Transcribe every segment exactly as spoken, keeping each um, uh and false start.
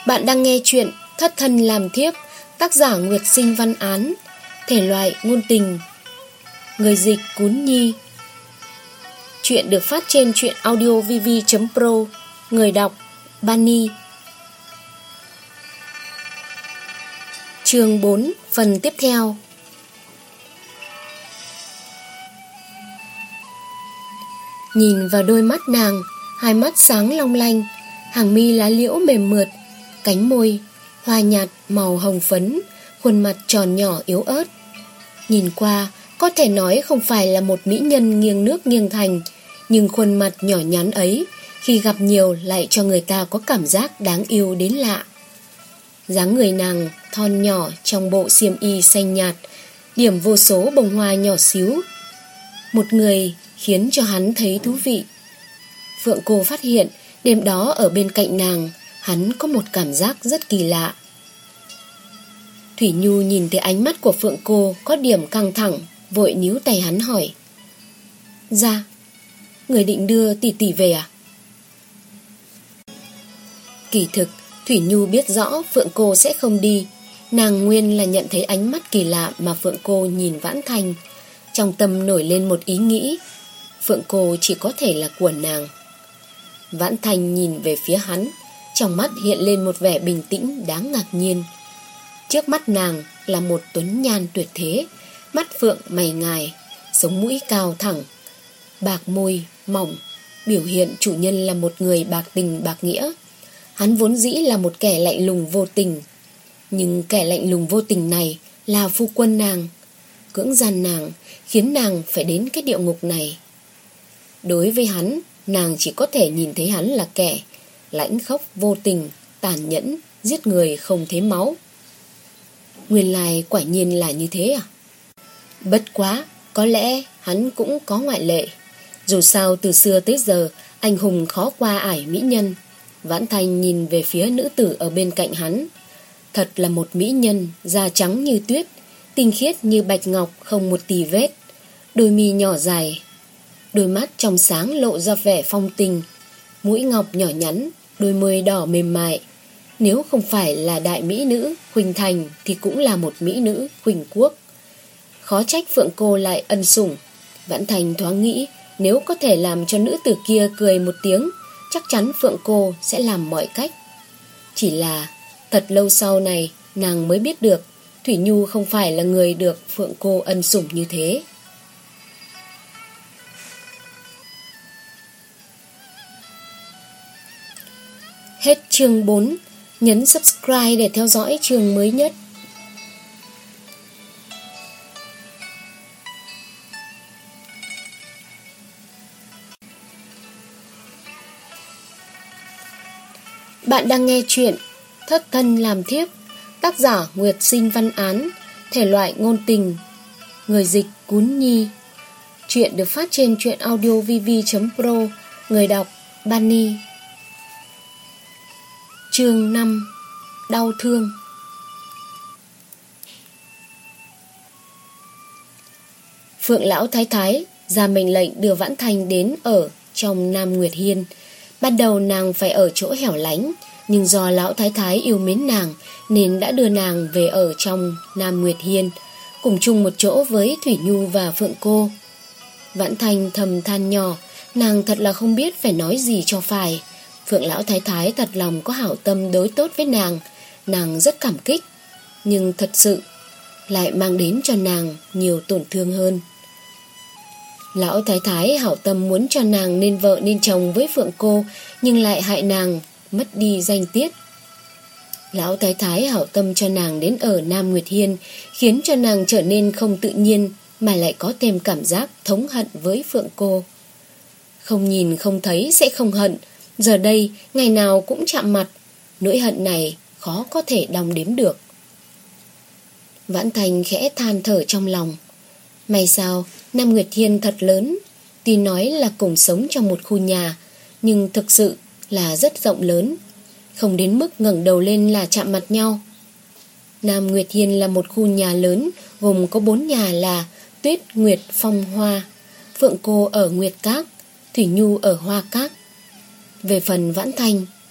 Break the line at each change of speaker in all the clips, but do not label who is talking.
Bạn đang nghe chuyện Thất Thân Làm Thiếp, tác giả Nguyệt Sinh Văn Án, thể loại ngôn tình, người dịch Cún Nhi. Chuyện được phát trên truyện audio vv chấm pro, người đọc Bunny. Chương bốn, phần tiếp theo. Nhìn vào đôi mắt nàng, hai mắt sáng long lanh, hàng mi lá liễu mềm mượt, cánh môi hoa nhạt màu hồng phấn, khuôn mặt tròn nhỏ yếu ớt. Nhìn qua có thể nói không phải là một mỹ nhân nghiêng nước nghiêng thành, nhưng khuôn mặt nhỏ nhắn ấy khi gặp nhiều lại cho người ta có cảm giác đáng yêu đến lạ. Dáng người nàng thon nhỏ trong bộ xiêm y xanh nhạt, điểm vô số bông hoa nhỏ xíu. Một người khiến cho hắn thấy thú vị. Phượng Cô phát hiện đêm đó ở bên cạnh nàng, hắn có một cảm giác rất kỳ lạ. Thủy Nhu nhìn thấy ánh mắt của Phượng Cô có điểm căng thẳng, vội níu tay hắn hỏi: "Dạ, người định đưa tỷ tỷ về à?" Kỳ thực Thủy Nhu biết rõ Phượng Cô sẽ không đi. Nàng nguyên là nhận thấy ánh mắt kỳ lạ mà Phượng Cô nhìn Vãn Thành, trong tâm nổi lên một ý nghĩ: Phượng Cô chỉ có thể là của nàng. Vãn Thành nhìn về phía hắn, trong mắt hiện lên một vẻ bình tĩnh đáng ngạc nhiên. Trước mắt nàng là một tuấn nhan tuyệt thế, mắt phượng mày ngài, sống mũi cao thẳng, bạc môi mỏng, biểu hiện chủ nhân là một người bạc tình bạc nghĩa. Hắn vốn dĩ là một kẻ lạnh lùng vô tình, nhưng kẻ lạnh lùng vô tình này là phu quân nàng, cưỡng gian nàng, khiến nàng phải đến cái địa ngục này. Đối với hắn, nàng chỉ có thể nhìn thấy hắn là kẻ lãnh khốc vô tình, tàn nhẫn, giết người không thấy máu. Nguyên lai quả nhiên là như thế à? Bất quá, có lẽ hắn cũng có ngoại lệ. Dù sao từ xưa tới giờ, anh hùng khó qua ải mỹ nhân. Vãn Thành nhìn về phía nữ tử ở bên cạnh hắn. Thật là một mỹ nhân, da trắng như tuyết, tinh khiết như bạch ngọc, không một tì vết. Đôi mi nhỏ dài, đôi mắt trong sáng lộ ra vẻ phong tình, mũi ngọc nhỏ nhắn, đôi môi đỏ mềm mại. Nếu không phải là đại mỹ nữ Huỳnh Thành thì cũng là một mỹ nữ Huỳnh Quốc. Khó trách Phượng Cô lại ân sủng. Vãn Thành thoáng nghĩ, nếu có thể làm cho nữ tử kia cười một tiếng, chắc chắn Phượng Cô sẽ làm mọi cách. Chỉ là thật lâu sau này nàng mới biết được Thủy Nhu không phải là người được Phượng Cô ân sủng như thế. Hết chương bốn. Nhấn subscribe để theo dõi chương mới nhất. Bạn đang nghe chuyện Thất Thân Làm Thiếp, tác giả Nguyệt Sinh Văn Án, thể loại ngôn tình, người dịch Cún Nhi. Chuyện được phát trên truyện audio vv chấm pro, người đọc Bunny. Chương năm. Đau thương. Phượng lão thái thái ra mệnh lệnh đưa Vãn Thành đến ở trong Nam Nguyệt Hiên. Ban đầu nàng phải ở chỗ hẻo lánh, nhưng do lão thái thái yêu mến nàng nên đã đưa nàng về ở trong Nam Nguyệt Hiên, cùng chung một chỗ với Thủy Nhu và Phượng Cô. Vãn Thành thầm than nhỏ, nàng thật là không biết phải nói gì cho phải. Phượng lão thái thái thật lòng có hảo tâm đối tốt với nàng, nàng rất cảm kích, nhưng thật sự lại mang đến cho nàng nhiều tổn thương hơn. Lão thái thái hảo tâm muốn cho nàng nên vợ nên chồng với Phượng Cô, nhưng lại hại nàng mất đi danh tiết. Lão thái thái hảo tâm cho nàng đến ở Nam Nguyệt Hiên, khiến cho nàng trở nên không tự nhiên, mà lại có thêm cảm giác thống hận với Phượng Cô. Không nhìn không thấy sẽ không hận, giờ đây ngày nào cũng chạm mặt, nỗi hận này khó có thể đong đếm được. Vãn Thành khẽ than thở trong lòng. May sao Nam Nguyệt Hiên thật lớn, tuy nói là cùng sống trong một khu nhà, nhưng thực sự là rất rộng lớn, không đến mức ngẩng đầu lên là chạm mặt nhau. Nam Nguyệt Hiên là một khu nhà lớn, gồm có bốn nhà là Tuyết, Nguyệt, Phong, Hoa. Phượng Cô ở Nguyệt Các, Thủy Nhu ở Hoa Các. Về phần Vãn Thành,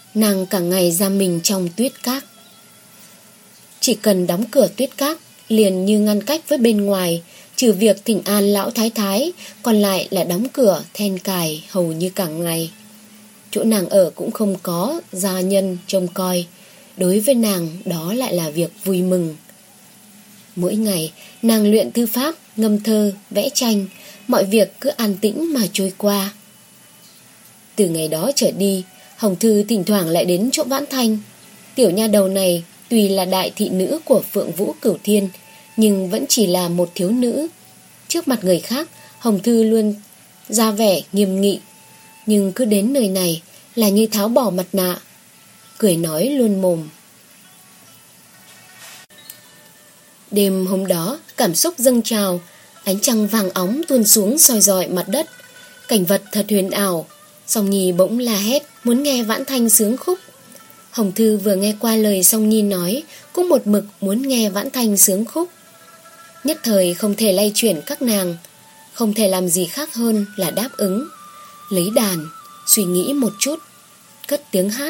nàng cả ngày giam mình trong tuyết cát. Chỉ cần đóng cửa tuyết cát liền như ngăn cách với bên ngoài, trừ việc thỉnh an lão thái thái, còn lại là đóng cửa then cài hầu như cả ngày. Chỗ nàng ở cũng không có gia nhân trông coi, đối với nàng đó lại là việc vui mừng. Mỗi ngày nàng luyện thư pháp, ngâm thơ, vẽ tranh, mọi việc cứ an tĩnh mà trôi qua. Từ ngày đó trở đi, Hồng Thư thỉnh thoảng lại đến chỗ Vãn Thanh. Tiểu nha đầu này tuy là đại thị nữ của Phượng Vũ Cửu Thiên, nhưng vẫn chỉ là một thiếu nữ. Trước mặt người khác, Hồng Thư luôn ra vẻ nghiêm nghị, nhưng cứ đến nơi này là như tháo bỏ mặt nạ, cười nói luôn mồm. Đêm hôm đó, cảm xúc dâng trào, ánh trăng vàng óng tuôn xuống soi rọi mặt đất, cảnh vật thật huyền ảo. Song Nhi bỗng la hét muốn nghe Vãn Thanh sướng khúc. Hồng Thư vừa nghe qua lời Song Nhi nói, cũng một mực muốn nghe Vãn Thanh sướng khúc. Nhất thời không thể lay chuyển các nàng, không thể làm gì khác hơn là đáp ứng. Lấy đàn, suy nghĩ một chút, cất tiếng hát.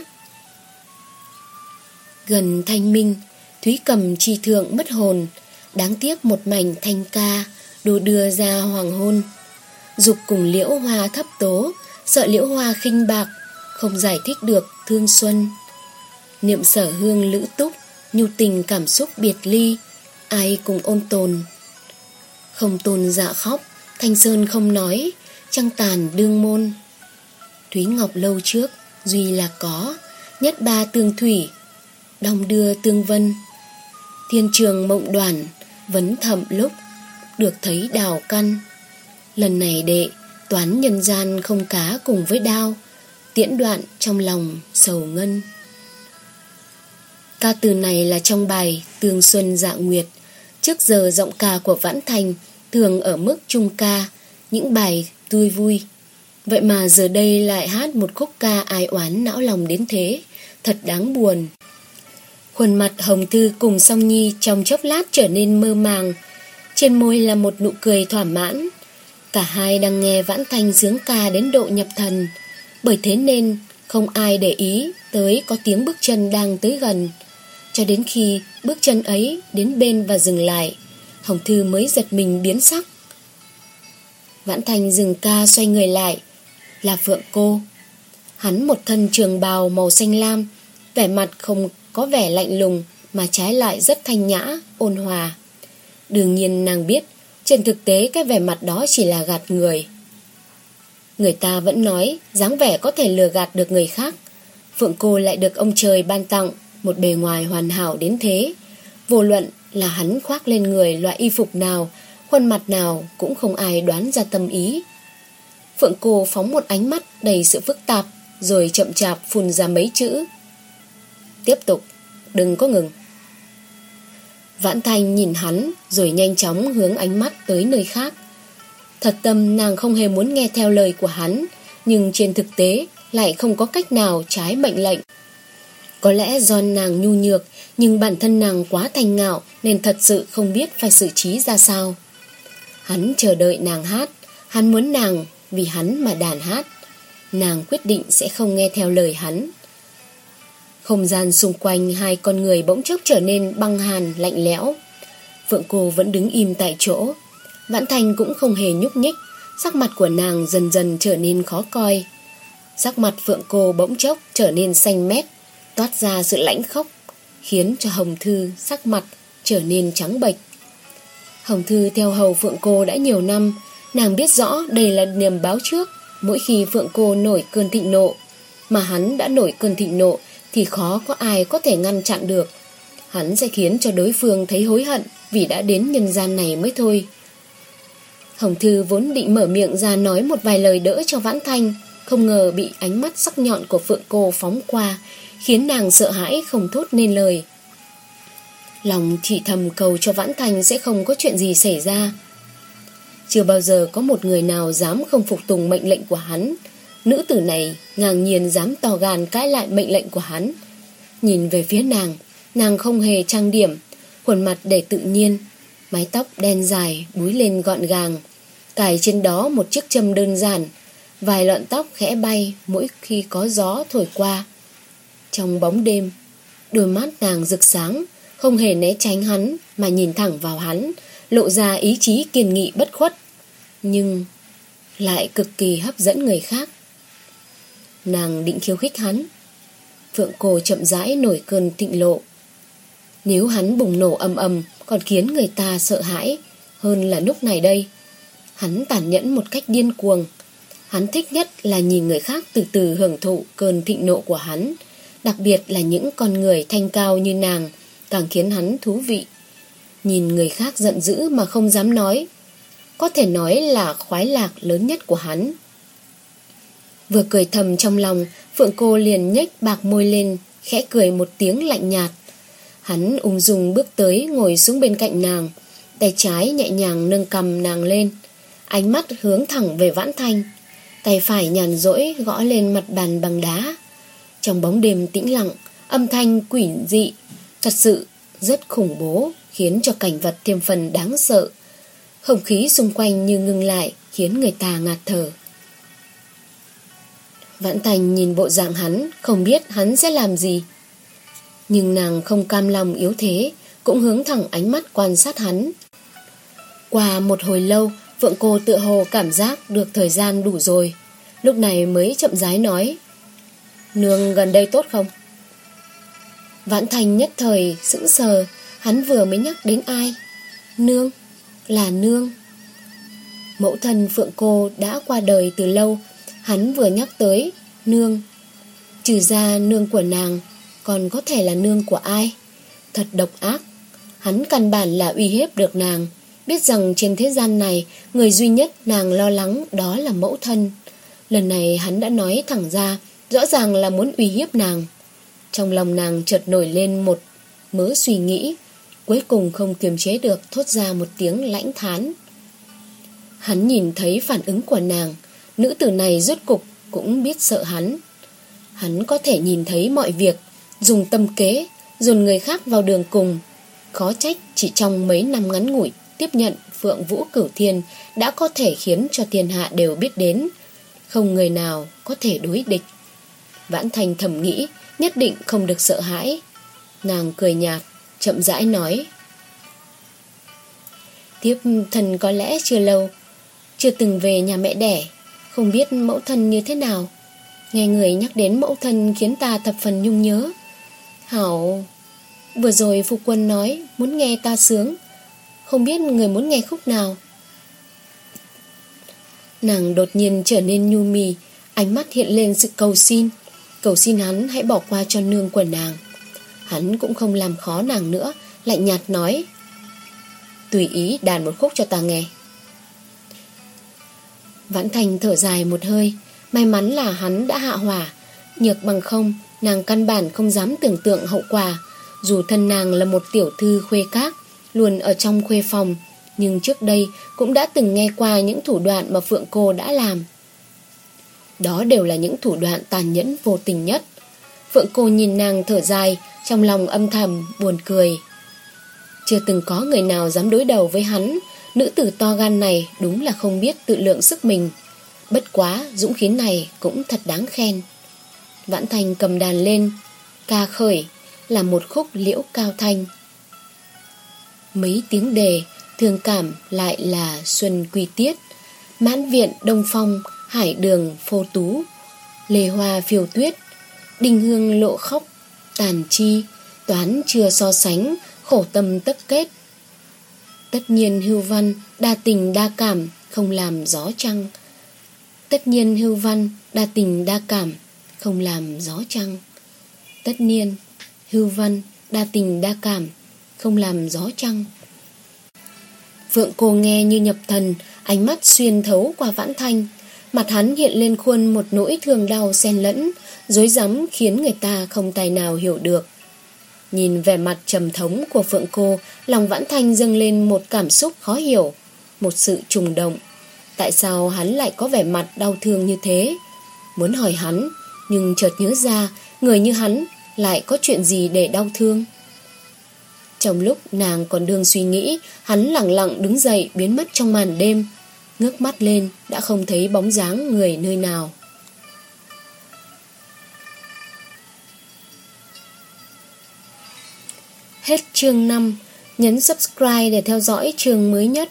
Gần thanh minh, Thúy cầm chi thượng mất hồn, đáng tiếc một mảnh thanh ca, đồ đưa ra hoàng hôn. Dục cùng liễu hoa thấp tố, sợ liễu hoa khinh bạc, không giải thích được thương xuân. Niệm sở hương lữ túc, nhu tình cảm xúc biệt ly, ai cùng ôn tồn. Không tồn dạ khóc, thanh sơn không nói, trăng tàn đương môn. Thúy ngọc lâu trước, duy là có, nhất ba tương thủy, đong đưa tương vân. Thiên trường mộng đoàn, vấn thậm lúc, được thấy đào căn. Lần này đệ, toán nhân gian không cá cùng với đao, tiễn đoạn trong lòng sầu ngân. Ca từ này là trong bài Tương Xuân Dạ Nguyệt. Trước giờ giọng ca của Vãn Thanh thường ở mức trung ca, những bài tươi vui. Vậy mà giờ đây lại hát một khúc ca ai oán não lòng đến thế, thật đáng buồn. Khuôn mặt Hồng Thư cùng Song Nhi trong chốc lát trở nên mơ màng, trên môi là một nụ cười thỏa mãn. Cả hai đang nghe Vãn Thanh sướng ca đến độ nhập thần, bởi thế nên không ai để ý tới có tiếng bước chân đang tới gần. Cho đến khi bước chân ấy đến bên và dừng lại, Hồng Thư mới giật mình biến sắc. Vãn Thanh dừng ca xoay người lại, là Phượng Cô. Hắn một thân trường bào màu xanh lam, vẻ mặt không có vẻ lạnh lùng mà trái lại rất thanh nhã, ôn hòa. Đương nhiên nàng biết trên thực tế cái vẻ mặt đó chỉ là gạt người. Người ta vẫn nói dáng vẻ có thể lừa gạt được người khác. Phượng Cô lại được ông trời ban tặng một bề ngoài hoàn hảo đến thế. Vô luận là hắn khoác lên người loại y phục nào, khuôn mặt nào cũng không ai đoán ra tâm ý. Phượng Cô phóng một ánh mắt đầy sự phức tạp, rồi chậm chạp phun ra mấy chữ: tiếp tục, đừng có ngừng. Vãn Thanh nhìn hắn rồi nhanh chóng hướng ánh mắt tới nơi khác. Thật tâm nàng không hề muốn nghe theo lời của hắn, nhưng trên thực tế lại không có cách nào trái mệnh lệnh. Có lẽ do nàng nhu nhược, nhưng bản thân nàng quá thanh ngạo nên thật sự không biết phải xử trí ra sao. Hắn chờ đợi nàng hát, hắn muốn nàng vì hắn mà đàn hát. Nàng quyết định sẽ không nghe theo lời hắn. Không gian xung quanh hai con người bỗng chốc trở nên băng hàn lạnh lẽo. Phượng Cô vẫn đứng im tại chỗ. Vãn Thanh cũng không hề nhúc nhích. Sắc mặt của nàng dần dần trở nên khó coi. Sắc mặt Phượng Cô bỗng chốc trở nên xanh mét, toát ra sự lãnh khốc, khiến cho Hồng Thư sắc mặt trở nên trắng bệch. Hồng Thư theo hầu Phượng Cô đã nhiều năm, nàng biết rõ đây là niềm báo trước. Mỗi khi Phượng Cô nổi cơn thịnh nộ, mà hắn đã nổi cơn thịnh nộ, thì khó có ai có thể ngăn chặn được. Hắn sẽ khiến cho đối phương thấy hối hận vì đã đến nhân gian này mới thôi. Hồng Thư vốn định mở miệng ra nói một vài lời đỡ cho Vãn Thanh, không ngờ bị ánh mắt sắc nhọn của Phượng Cô phóng qua, khiến nàng sợ hãi không thốt nên lời. Lòng thì thầm cầu cho Vãn Thanh sẽ không có chuyện gì xảy ra. Chưa bao giờ có một người nào dám không phục tùng mệnh lệnh của hắn. Nữ tử này ngang nhiên dám to gan cãi lại mệnh lệnh của hắn. Nhìn về phía nàng, nàng không hề trang điểm, khuôn mặt để tự nhiên, mái tóc đen dài búi lên gọn gàng, cài trên đó một chiếc châm đơn giản, vài lọn tóc khẽ bay mỗi khi có gió thổi qua. Trong bóng đêm, đôi mắt nàng rực sáng, không hề né tránh hắn mà nhìn thẳng vào hắn, lộ ra ý chí kiên nghị bất khuất, nhưng lại cực kỳ hấp dẫn người khác. Nàng định khiêu khích hắn. Phượng Cô chậm rãi nổi cơn thịnh nộ. Nếu hắn bùng nổ ầm ầm còn khiến người ta sợ hãi hơn là lúc này đây. Hắn tàn nhẫn một cách điên cuồng. Hắn thích nhất là nhìn người khác từ từ hưởng thụ cơn thịnh nộ của hắn. Đặc biệt là những con người thanh cao như nàng càng khiến hắn thú vị. Nhìn người khác giận dữ mà không dám nói, có thể nói là khoái lạc lớn nhất của hắn. Vừa cười thầm trong lòng, Phượng Cô liền nhếch bạc môi lên, khẽ cười một tiếng lạnh nhạt. Hắn ung dung bước tới ngồi xuống bên cạnh nàng, tay trái nhẹ nhàng nâng cằm nàng lên, ánh mắt hướng thẳng về Vãn Thanh, tay phải nhàn rỗi gõ lên mặt bàn bằng đá. Trong bóng đêm tĩnh lặng, âm thanh quỷ dị thật sự rất khủng bố, khiến cho cảnh vật thêm phần đáng sợ. Không khí xung quanh như ngưng lại, khiến người ta ngạt thở. Vãn Thanh nhìn bộ dạng hắn, không biết hắn sẽ làm gì. Nhưng nàng không cam lòng yếu thế, cũng hướng thẳng ánh mắt quan sát hắn. Qua một hồi lâu, Phượng Cô tựa hồ cảm giác được thời gian đủ rồi, lúc này mới chậm rãi nói: "Nương gần đây tốt không?" Vãn Thanh nhất thời sững sờ, hắn vừa mới nhắc đến ai? Nương? Là nương? Mẫu thân Phượng Cô đã qua đời từ lâu, hắn vừa nhắc tới nương. Trừ ra nương của nàng, còn có thể là nương của ai? Thật độc ác. Hắn căn bản là uy hiếp được nàng, biết rằng trên thế gian này người duy nhất nàng lo lắng đó là mẫu thân. Lần này hắn đã nói thẳng ra, rõ ràng là muốn uy hiếp nàng. Trong lòng nàng chợt nổi lên một mớ suy nghĩ, cuối cùng không kiềm chế được thốt ra một tiếng lãnh thán. Hắn nhìn thấy phản ứng của nàng, nữ tử này rốt cục cũng biết sợ hắn. Hắn có thể nhìn thấy mọi việc, dùng tâm kế, dồn người khác vào đường cùng. Khó trách chỉ trong mấy năm ngắn ngủi tiếp nhận Phượng Vũ Cửu Thiên đã có thể khiến cho thiên hạ đều biết đến. Không người nào có thể đối địch. Vãn Thanh thầm nghĩ nhất định không được sợ hãi. Nàng cười nhạt, chậm rãi nói: "Tiếp thần có lẽ chưa lâu, chưa từng về nhà mẹ đẻ, không biết mẫu thân như thế nào. Nghe người nhắc đến mẫu thân khiến ta thập phần nhung nhớ. Hảo, vừa rồi phu quân nói muốn nghe ta sướng, không biết người muốn nghe khúc nào?" Nàng đột nhiên trở nên nhu mì, ánh mắt hiện lên sự cầu xin. Cầu xin hắn hãy bỏ qua cho nương của nàng. Hắn cũng không làm khó nàng nữa, lạnh nhạt nói: "Tùy ý đàn một khúc cho ta nghe." Vãn Thanh thở dài một hơi. May mắn là hắn đã hạ hỏa, nhược bằng không nàng căn bản không dám tưởng tượng hậu quả. Dù thân nàng là một tiểu thư khuê các, luôn ở trong khuê phòng, nhưng trước đây cũng đã từng nghe qua những thủ đoạn mà Phượng Cô đã làm. Đó đều là những thủ đoạn tàn nhẫn vô tình nhất. Phượng Cô nhìn nàng thở dài, trong lòng âm thầm buồn cười. Chưa từng có người nào dám đối đầu với hắn. Nữ tử to gan này đúng là không biết tự lượng sức mình. Bất quá dũng khí này cũng thật đáng khen. Vãn Thanh cầm đàn lên, ca khởi là một khúc liễu cao thanh. Mấy tiếng đề, thương cảm lại là xuân quy tiết. Mãn viện đông phong, hải đường phô tú. Lê hoa phiêu tuyết, đinh hương lộ khóc. Tàn chi, toán chưa so sánh, khổ tâm tất kết. Tất nhiên hưu văn, đa tình đa cảm, không làm gió trăng. Tất nhiên hưu văn, đa tình đa cảm, không làm gió trăng. Tất nhiên hưu văn, đa tình đa cảm, không làm gió trăng. Phượng Cô nghe như nhập thần, ánh mắt xuyên thấu qua Vãn Thanh. Mặt hắn hiện lên khuôn một nỗi thương đau xen lẫn, rối rắm khiến người ta không tài nào hiểu được. Nhìn vẻ mặt trầm thống của Phượng Cô, lòng Vãn Thanh dâng lên một cảm xúc khó hiểu, một sự trùng động. Tại sao hắn lại có vẻ mặt đau thương như thế? Muốn hỏi hắn, nhưng chợt nhớ ra, người như hắn lại có chuyện gì để đau thương? Trong lúc nàng còn đương suy nghĩ, hắn lặng lặng đứng dậy biến mất trong màn đêm. Ngước mắt lên, đã không thấy bóng dáng người nơi nào. Hết chương năm. Nhấn subscribe để theo dõi chương mới nhất.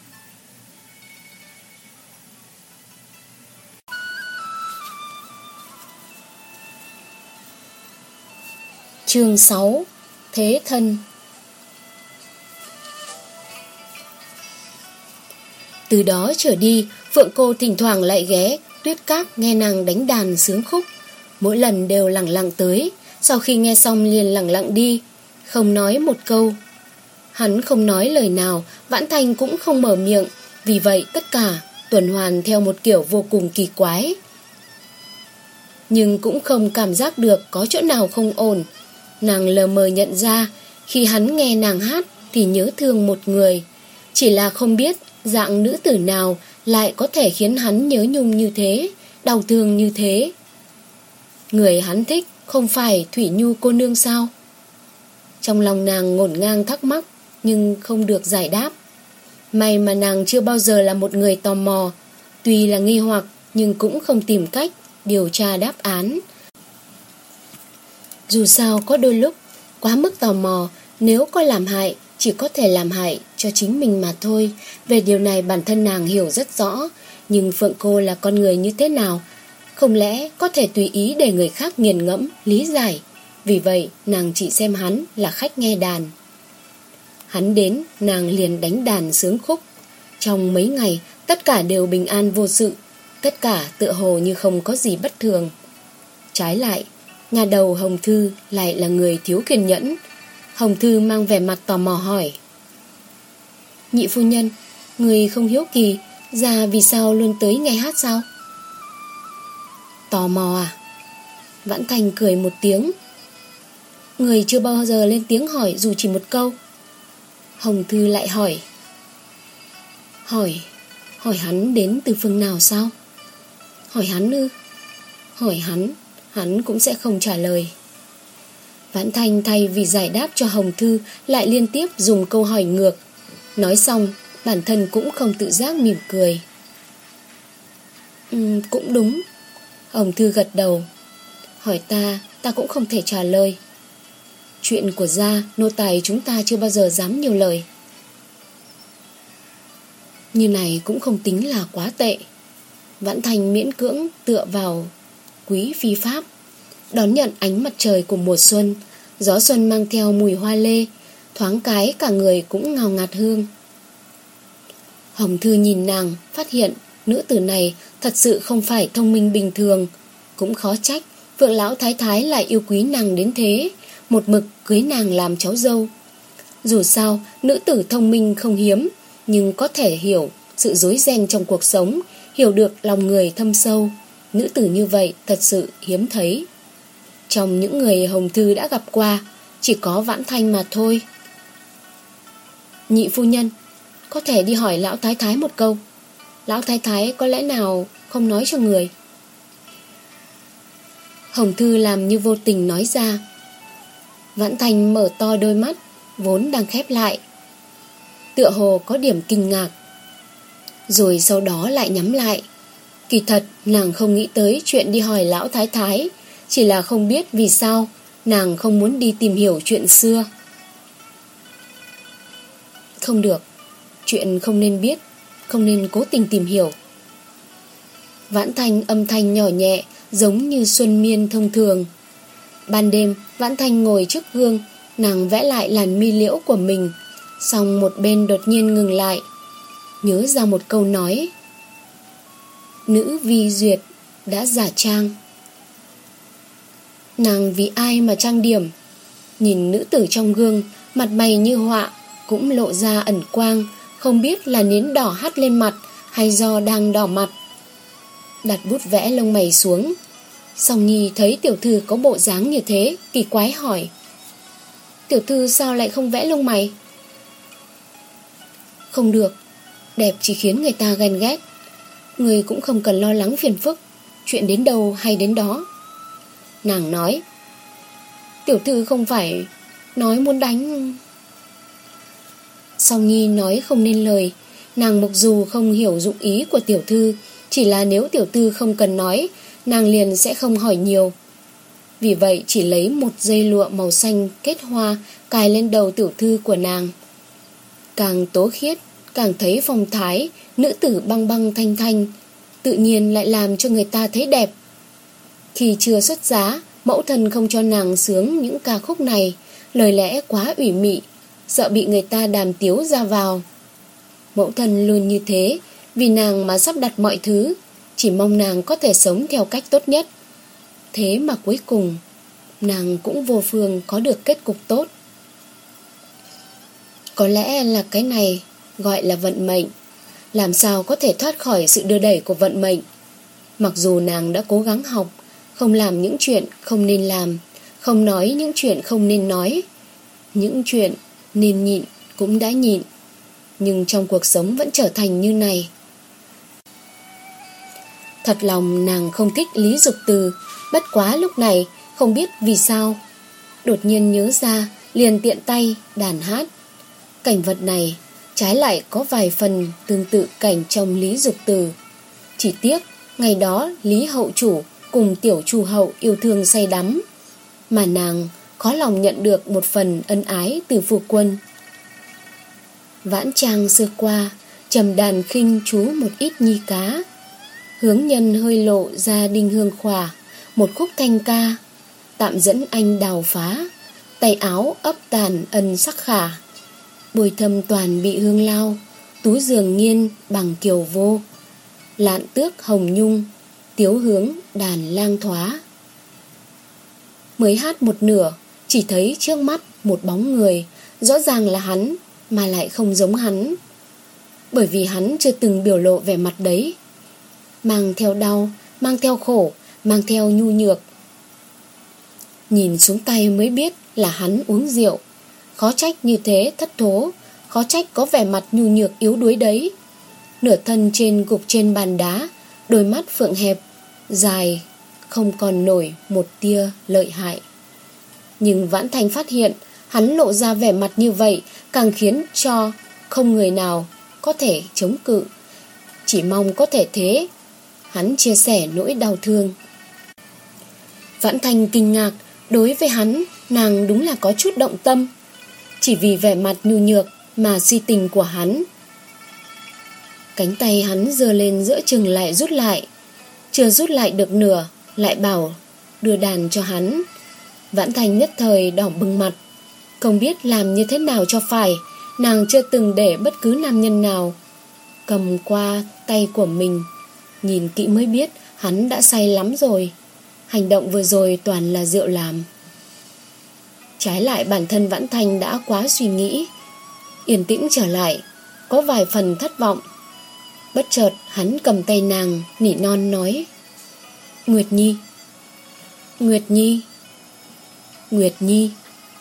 Chương sáu. Thế thân. Từ đó trở đi, Phượng Cô thỉnh thoảng lại ghé Tuyết Các nghe nàng đánh đàn sướng khúc. Mỗi lần đều lẳng lặng tới, sau khi nghe xong liền lẳng lặng đi, không nói một câu. Hắn không nói lời nào, Vãn Thanh cũng không mở miệng, vì vậy tất cả tuần hoàn theo một kiểu vô cùng kỳ quái. Nhưng cũng không cảm giác được có chỗ nào không ổn. Nàng lờ mờ nhận ra, khi hắn nghe nàng hát thì nhớ thương một người, chỉ là không biết dạng nữ tử nào lại có thể khiến hắn nhớ nhung như thế, đau thương như thế. Người hắn thích không phải Thủy Nhu cô nương sao? Trong lòng nàng ngổn ngang thắc mắc, nhưng không được giải đáp. May mà nàng chưa bao giờ là một người tò mò, tuy là nghi hoặc nhưng cũng không tìm cách điều tra đáp án. Dù sao có đôi lúc quá mức tò mò, nếu có làm hại chỉ có thể làm hại cho chính mình mà thôi. Về điều này bản thân nàng hiểu rất rõ, nhưng Phượng Cô là con người như thế nào, không lẽ có thể tùy ý để người khác nghiền ngẫm, lý giải. Vì vậy nàng chỉ xem hắn là khách nghe đàn. Hắn đến, nàng liền đánh đàn sướng khúc. Trong mấy ngày tất cả đều bình an vô sự, tất cả tựa hồ như không có gì bất thường. Trái lại, nhà đầu Hồng Thư lại là người thiếu kiên nhẫn. Hồng Thư mang vẻ mặt tò mò hỏi: Nhị phu nhân, người không hiếu kỳ già vì sao luôn tới nghe hát sao? Tò mò à? Vãn Thành cười một tiếng. Người chưa bao giờ lên tiếng hỏi dù chỉ một câu. Hồng Thư lại hỏi: Hỏi Hỏi hắn đến từ phương nào sao? Hỏi hắn ư? Hỏi hắn, hắn cũng sẽ không trả lời. Vãn Thanh thay vì giải đáp cho Hồng Thư lại liên tiếp dùng câu hỏi ngược. Nói xong, bản thân cũng không tự giác mỉm cười. Ừ, cũng đúng. Hồng Thư gật đầu. Hỏi ta, ta cũng không thể trả lời. Chuyện của gia, nô tài chúng ta chưa bao giờ dám nhiều lời. Như này cũng không tính là quá tệ. Vãn Thanh miễn cưỡng tựa vào quý phi pháp, đón nhận ánh mặt trời của mùa xuân. Gió xuân mang theo mùi hoa lê, thoáng cái cả người cũng ngào ngạt hương. Hồng Thư nhìn nàng, phát hiện nữ tử này thật sự không phải thông minh bình thường. Cũng khó trách Phượng lão thái thái lại yêu quý nàng đến thế, một mực cưới nàng làm cháu dâu. Dù sao nữ tử thông minh không hiếm, nhưng có thể hiểu sự rối ren trong cuộc sống, hiểu được lòng người thâm sâu. Nữ tử như vậy thật sự hiếm thấy. Trong những người Hồng Thư đã gặp qua, chỉ có Vãn Thanh mà thôi. Nhị phu nhân, có thể đi hỏi lão thái thái một câu. Lão thái thái có lẽ nào không nói cho người? Hồng Thư làm như vô tình nói ra. Vãn Thanh mở to đôi mắt vốn đang khép lại, tựa hồ có điểm kinh ngạc, rồi sau đó lại nhắm lại. Kỳ thật nàng không nghĩ tới chuyện đi hỏi lão thái thái, chỉ là không biết vì sao nàng không muốn đi tìm hiểu chuyện xưa. Không được, chuyện không nên biết, không nên cố tình tìm hiểu. Vãn Thanh âm thanh nhỏ nhẹ, giống như xuân miên thông thường. Ban đêm, Vãn Thanh ngồi trước gương, nàng vẽ lại làn mi liễu của mình, xong một bên đột nhiên ngừng lại, nhớ ra một câu nói: Nữ vi duyệt đã giả trang. Nàng vì ai mà trang điểm? Nhìn nữ tử trong gương, mặt mày như họa, cũng lộ ra ẩn quang, không biết là nến đỏ hắt lên mặt hay do đang đỏ mặt. Đặt bút vẽ lông mày xuống. Song Nhi thấy tiểu thư có bộ dáng như thế, kỳ quái hỏi: Tiểu thư sao lại không vẽ lông mày? Không được, đẹp chỉ khiến người ta ghen ghét. Người cũng không cần lo lắng phiền phức, chuyện đến đâu hay đến đó. Nàng nói. Tiểu thư không phải nói muốn đánh. Song Nhi nói không nên lời. Nàng mặc dù không hiểu dụng ý của tiểu thư, chỉ là nếu tiểu thư không cần nói, nàng liền sẽ không hỏi nhiều. vì vậy chỉ lấy một dây lụa màu xanh kết hoa cài lên đầu tiểu thư của nàng. Càng tố khiết, càng thấy phong thái nữ tử băng băng thanh thanh, tự nhiên lại làm cho người ta thấy đẹp. Khi chưa xuất giá, mẫu thân không cho nàng sướng những ca khúc này, lời lẽ quá ủy mị, sợ bị người ta đàm tiếu ra vào. Mẫu thân luôn như thế, vì nàng mà sắp đặt mọi thứ, chỉ mong nàng có thể sống theo cách tốt nhất. Thế mà cuối cùng, nàng cũng vô phương có được kết cục tốt. Có lẽ là cái này gọi là vận mệnh. Làm sao có thể thoát khỏi sự đưa đẩy của vận mệnh? Mặc dù nàng đã cố gắng học, không làm những chuyện không nên làm, không nói những chuyện không nên nói, những chuyện nên nhịn cũng đã nhịn, nhưng trong cuộc sống vẫn trở thành như này. Thật lòng nàng không thích Lý Dục Từ, bất quá lúc này không biết vì sao đột nhiên nhớ ra, liền tiện tay đàn hát. Cảnh vật này trái lại có vài phần tương tự cảnh trong Lý Dục Từ. Chỉ tiếc ngày đó Lý hậu chủ cùng tiểu chủ hậu yêu thương say đắm, mà nàng khó lòng nhận được một phần ân ái từ phu quân. Vãn trang xưa qua, trầm đàn khinh chú một ít nhi cá, hướng nhân hơi lộ ra đinh hương khỏa, một khúc thanh ca, tạm dẫn anh đào phá, tay áo ấp tàn ân sắc khả. Bồi thâm toàn bị hương lao, tú giường nghiên bằng kiều vô, lạn tước hồng nhung, tiếu hướng đàn lang thoá. Mới hát một nửa, chỉ thấy trước mắt một bóng người, rõ ràng là hắn mà lại không giống hắn, bởi vì hắn chưa từng biểu lộ vẻ mặt đấy, mang theo đau, mang theo khổ, mang theo nhu nhược. Nhìn xuống tay mới biết là hắn uống rượu. Khó trách như thế thất thố, khó trách có vẻ mặt nhu nhược yếu đuối đấy. Nửa thân trên gục trên bàn đá, đôi mắt phượng hẹp, dài, không còn nổi một tia lợi hại. Nhưng Vãn Thành phát hiện hắn lộ ra vẻ mặt như vậy càng khiến cho không người nào có thể chống cự. Chỉ mong có thể thế. Hắn chia sẻ nỗi đau thương. Vãn Thành kinh ngạc, đối với hắn, nàng đúng là có chút động tâm. Chỉ vì vẻ mặt nhu nhược mà si tình của hắn. Cánh tay hắn giơ lên giữa chừng lại rút lại. Chưa rút lại được nửa, lại bảo đưa đàn cho hắn. Vãn Thành nhất thời đỏ bừng mặt, không biết làm như thế nào cho phải. Nàng chưa từng để bất cứ nam nhân nào cầm qua tay của mình. Nhìn kỹ mới biết hắn đã say lắm rồi. Hành động vừa rồi toàn là rượu làm. Trái lại bản thân Vãn Thành đã quá suy nghĩ, yên tĩnh trở lại, có vài phần thất vọng. Bất chợt hắn cầm tay nàng, nỉ non nói: Nguyệt Nhi, Nguyệt Nhi, Nguyệt Nhi.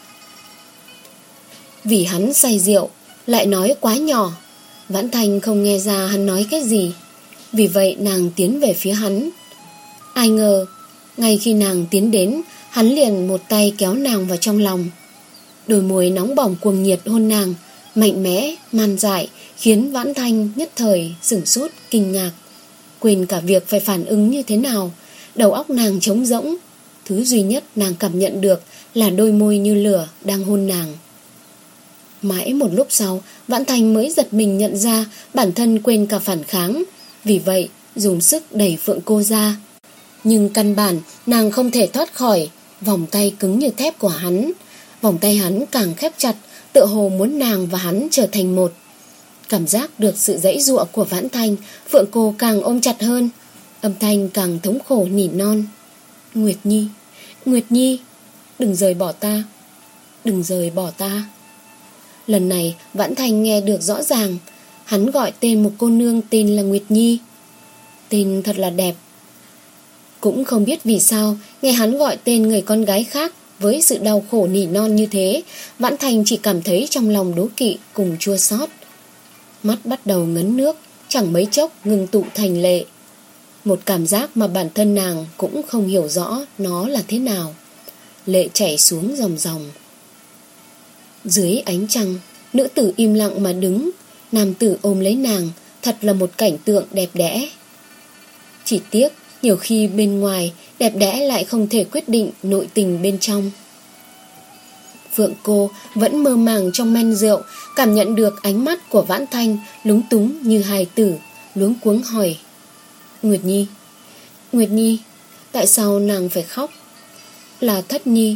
Vì hắn say rượu, lại nói quá nhỏ, Vãn Thành không nghe ra hắn nói cái gì. Vì vậy nàng tiến về phía hắn. Ai ngờ ngay khi nàng tiến đến, hắn liền một tay kéo nàng vào trong lòng. Đôi môi nóng bỏng cuồng nhiệt hôn nàng, mạnh mẽ, man dại, khiến Vãn Thanh nhất thời sửng sốt, kinh ngạc, quên cả việc phải phản ứng như thế nào. Đầu óc nàng trống rỗng. Thứ duy nhất nàng cảm nhận được là đôi môi như lửa đang hôn nàng. Mãi một lúc sau, Vãn Thanh mới giật mình nhận ra bản thân quên cả phản kháng. Vì vậy dùng sức đẩy Phượng Cô ra. Nhưng căn bản nàng không thể thoát khỏi vòng tay cứng như thép của hắn. Vòng tay hắn càng khép chặt, tựa hồ muốn nàng và hắn trở thành một. Cảm giác được sự giãy giụa của Vãn Thanh, Phượng Cô càng ôm chặt hơn, âm thanh càng thống khổ nỉ non: Nguyệt Nhi, Nguyệt Nhi, đừng rời bỏ ta, đừng rời bỏ ta. Lần này Vãn Thanh nghe được rõ ràng. Hắn gọi tên một cô nương tên là Nguyệt Nhi. Tên thật là đẹp. Cũng không biết vì sao nghe hắn gọi tên người con gái khác với sự đau khổ nỉ non như thế, Vãn Thành chỉ cảm thấy trong lòng đố kỵ cùng chua xót. Mắt bắt đầu ngấn nước, chẳng mấy chốc ngừng tụ thành lệ. Một cảm giác mà bản thân nàng cũng không hiểu rõ nó là thế nào. Lệ chảy xuống ròng ròng. Dưới ánh trăng, nữ tử im lặng mà đứng, nam tử ôm lấy nàng, thật là một cảnh tượng đẹp đẽ. Chỉ tiếc nhiều khi bên ngoài đẹp đẽ lại không thể quyết định nội tình bên trong. Phượng Cô vẫn mơ màng trong men rượu, cảm nhận được ánh mắt của Vãn Thanh, lúng túng như hài tử, luống cuống hỏi: Nguyệt Nhi, Nguyệt Nhi, tại sao nàng phải khóc? Là Thất Nhi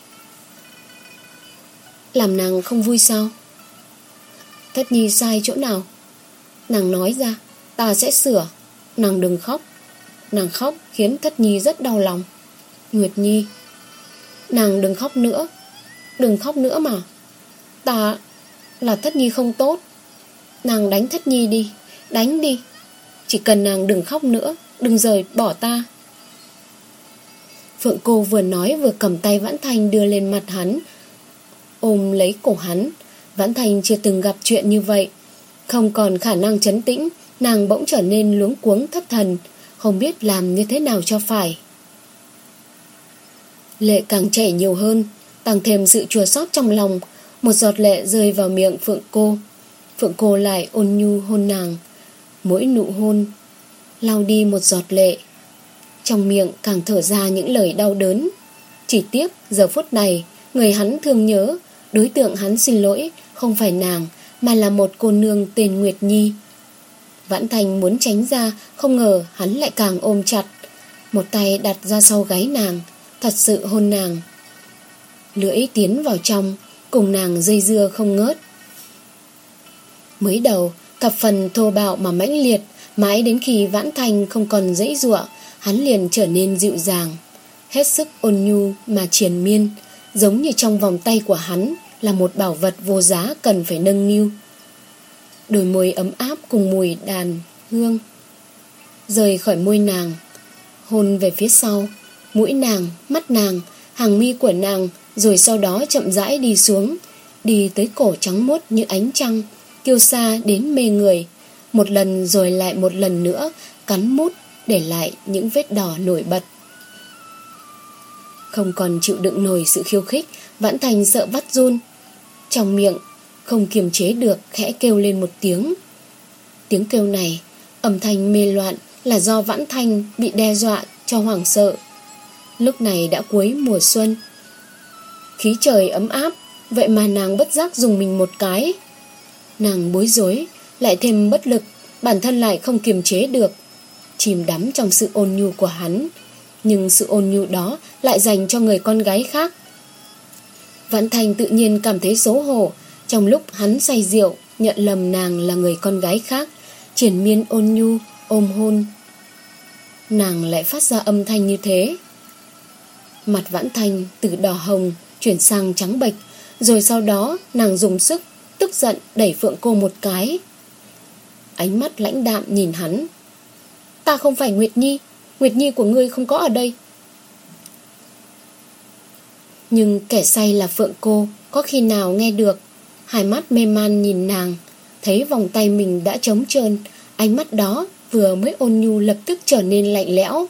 làm nàng không vui sao? Thất Nhi sai chỗ nào? Nàng nói ra, ta sẽ sửa. Nàng đừng khóc. Nàng khóc khiến Thất Nhi rất đau lòng. Nguyệt Nhi, nàng đừng khóc nữa. Đừng khóc nữa mà. Ta là Thất Nhi không tốt. Nàng đánh Thất Nhi đi. Đánh đi. Chỉ cần nàng đừng khóc nữa, đừng rời bỏ ta. Phượng Cô vừa nói vừa cầm tay Vãn Thanh đưa lên mặt hắn, ôm lấy cổ hắn. Vãn Thanh chưa từng gặp chuyện như vậy, không còn khả năng trấn tĩnh. Nàng bỗng trở nên luống cuống thất thần, không biết làm như thế nào cho phải. Lệ càng chảy nhiều hơn, tăng thêm sự chua xót trong lòng. Một giọt lệ rơi vào miệng Phượng Cô. Phượng Cô lại ôn nhu hôn nàng. Mỗi nụ hôn lau đi một giọt lệ. Trong miệng càng thở ra những lời đau đớn. Chỉ tiếc giờ phút này, người hắn thương nhớ, đối tượng hắn xin lỗi không phải nàng, mà là một cô nương tên Nguyệt Nhi. Vãn Thanh muốn tránh ra, không ngờ hắn lại càng ôm chặt, một tay đặt ra sau gáy nàng, thật sự hôn nàng. Lưỡi tiến vào trong, cùng nàng dây dưa không ngớt. Mới đầu cặp phần thô bạo mà mãnh liệt, mãi đến khi Vãn Thanh không còn dãy giụa, hắn liền trở nên dịu dàng, hết sức ôn nhu mà triền miên, giống như trong vòng tay của hắn là một bảo vật vô giá cần phải nâng niu. Đôi môi ấm áp cùng mùi đàn hương rời khỏi môi nàng, hôn về phía sau, mũi nàng, mắt nàng, hàng mi của nàng, rồi sau đó chậm rãi đi xuống, đi tới cổ trắng muốt như ánh trăng, kiêu sa đến mê người. Một lần rồi lại một lần nữa cắn mút, để lại những vết đỏ nổi bật. Không còn chịu đựng nổi sự khiêu khích, Vãn Thanh sợ vắt run, trong miệng không kiềm chế được khẽ kêu lên một tiếng. Tiếng kêu này, âm thanh mê loạn, là do Vãn Thanh bị đe dọa cho hoảng sợ. Lúc này đã cuối mùa xuân, khí trời ấm áp, vậy mà nàng bất giác dùng mình một cái. Nàng bối rối, lại thêm bất lực, bản thân lại không kiềm chế được, chìm đắm trong sự ôn nhu của hắn. Nhưng sự ôn nhu đó lại dành cho người con gái khác. Vãn Thanh tự nhiên cảm thấy xấu hổ. Trong lúc hắn say rượu, nhận lầm nàng là người con gái khác, triền miên ôn nhu, ôm hôn, nàng lại phát ra âm thanh như thế. Mặt Vãn Thanh từ đỏ hồng chuyển sang trắng bệch, rồi sau đó nàng dùng sức, tức giận đẩy Phượng Cô một cái. Ánh mắt lãnh đạm nhìn hắn. Ta không phải Nguyệt Nhi, Nguyệt Nhi của ngươi không có ở đây. Nhưng kẻ say là Phượng Cô, có khi nào nghe được. Hai mắt mê man nhìn nàng, thấy vòng tay mình đã trống trơn. Ánh mắt đó vừa mới ôn nhu lập tức trở nên lạnh lẽo.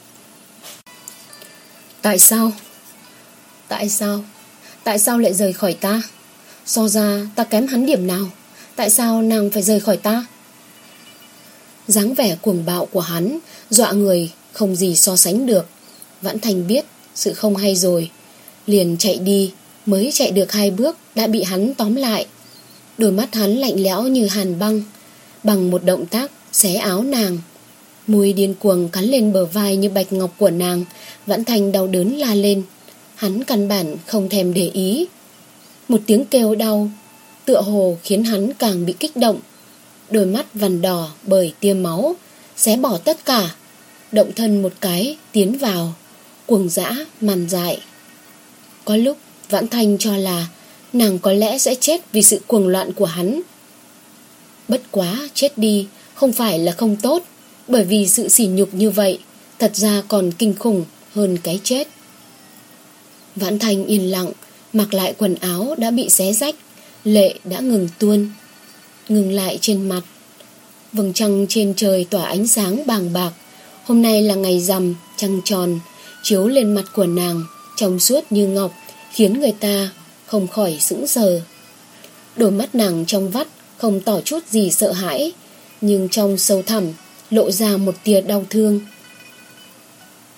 Tại sao? Tại sao? Tại sao lại rời khỏi ta? So ra ta kém hắn điểm nào? Tại sao nàng phải rời khỏi ta? Dáng vẻ cuồng bạo của hắn dọa người không gì so sánh được. Vãn Thanh biết sự không hay rồi, liền chạy đi. Mới chạy được hai bước đã bị hắn tóm lại. Đôi mắt hắn lạnh lẽo như hàn băng. Bằng một động tác xé áo nàng, môi điên cuồng cắn lên bờ vai như bạch ngọc của nàng. Vãn Thanh đau đớn la lên. Hắn căn bản không thèm để ý. Một tiếng kêu đau tựa hồ khiến hắn càng bị kích động. Đôi mắt vằn đỏ bởi tia máu, xé bỏ tất cả, động thân một cái tiến vào, cuồng dã màn dại. Có lúc Vãn Thanh cho là nàng có lẽ sẽ chết vì sự cuồng loạn của hắn. Bất quá chết đi không phải là không tốt, bởi vì sự sỉ nhục như vậy thật ra còn kinh khủng hơn cái chết. Vãn Thanh yên lặng, mặc lại quần áo đã bị xé rách, lệ đã ngừng tuôn, ngừng lại trên mặt. Vầng trăng trên trời tỏa ánh sáng bàng bạc. Hôm nay là ngày rằm, trăng tròn chiếu lên mặt của nàng, trong suốt như ngọc, khiến người ta không khỏi sững sờ. Đôi mắt nàng trong vắt không tỏ chút gì sợ hãi, nhưng trong sâu thẳm lộ ra một tia đau thương.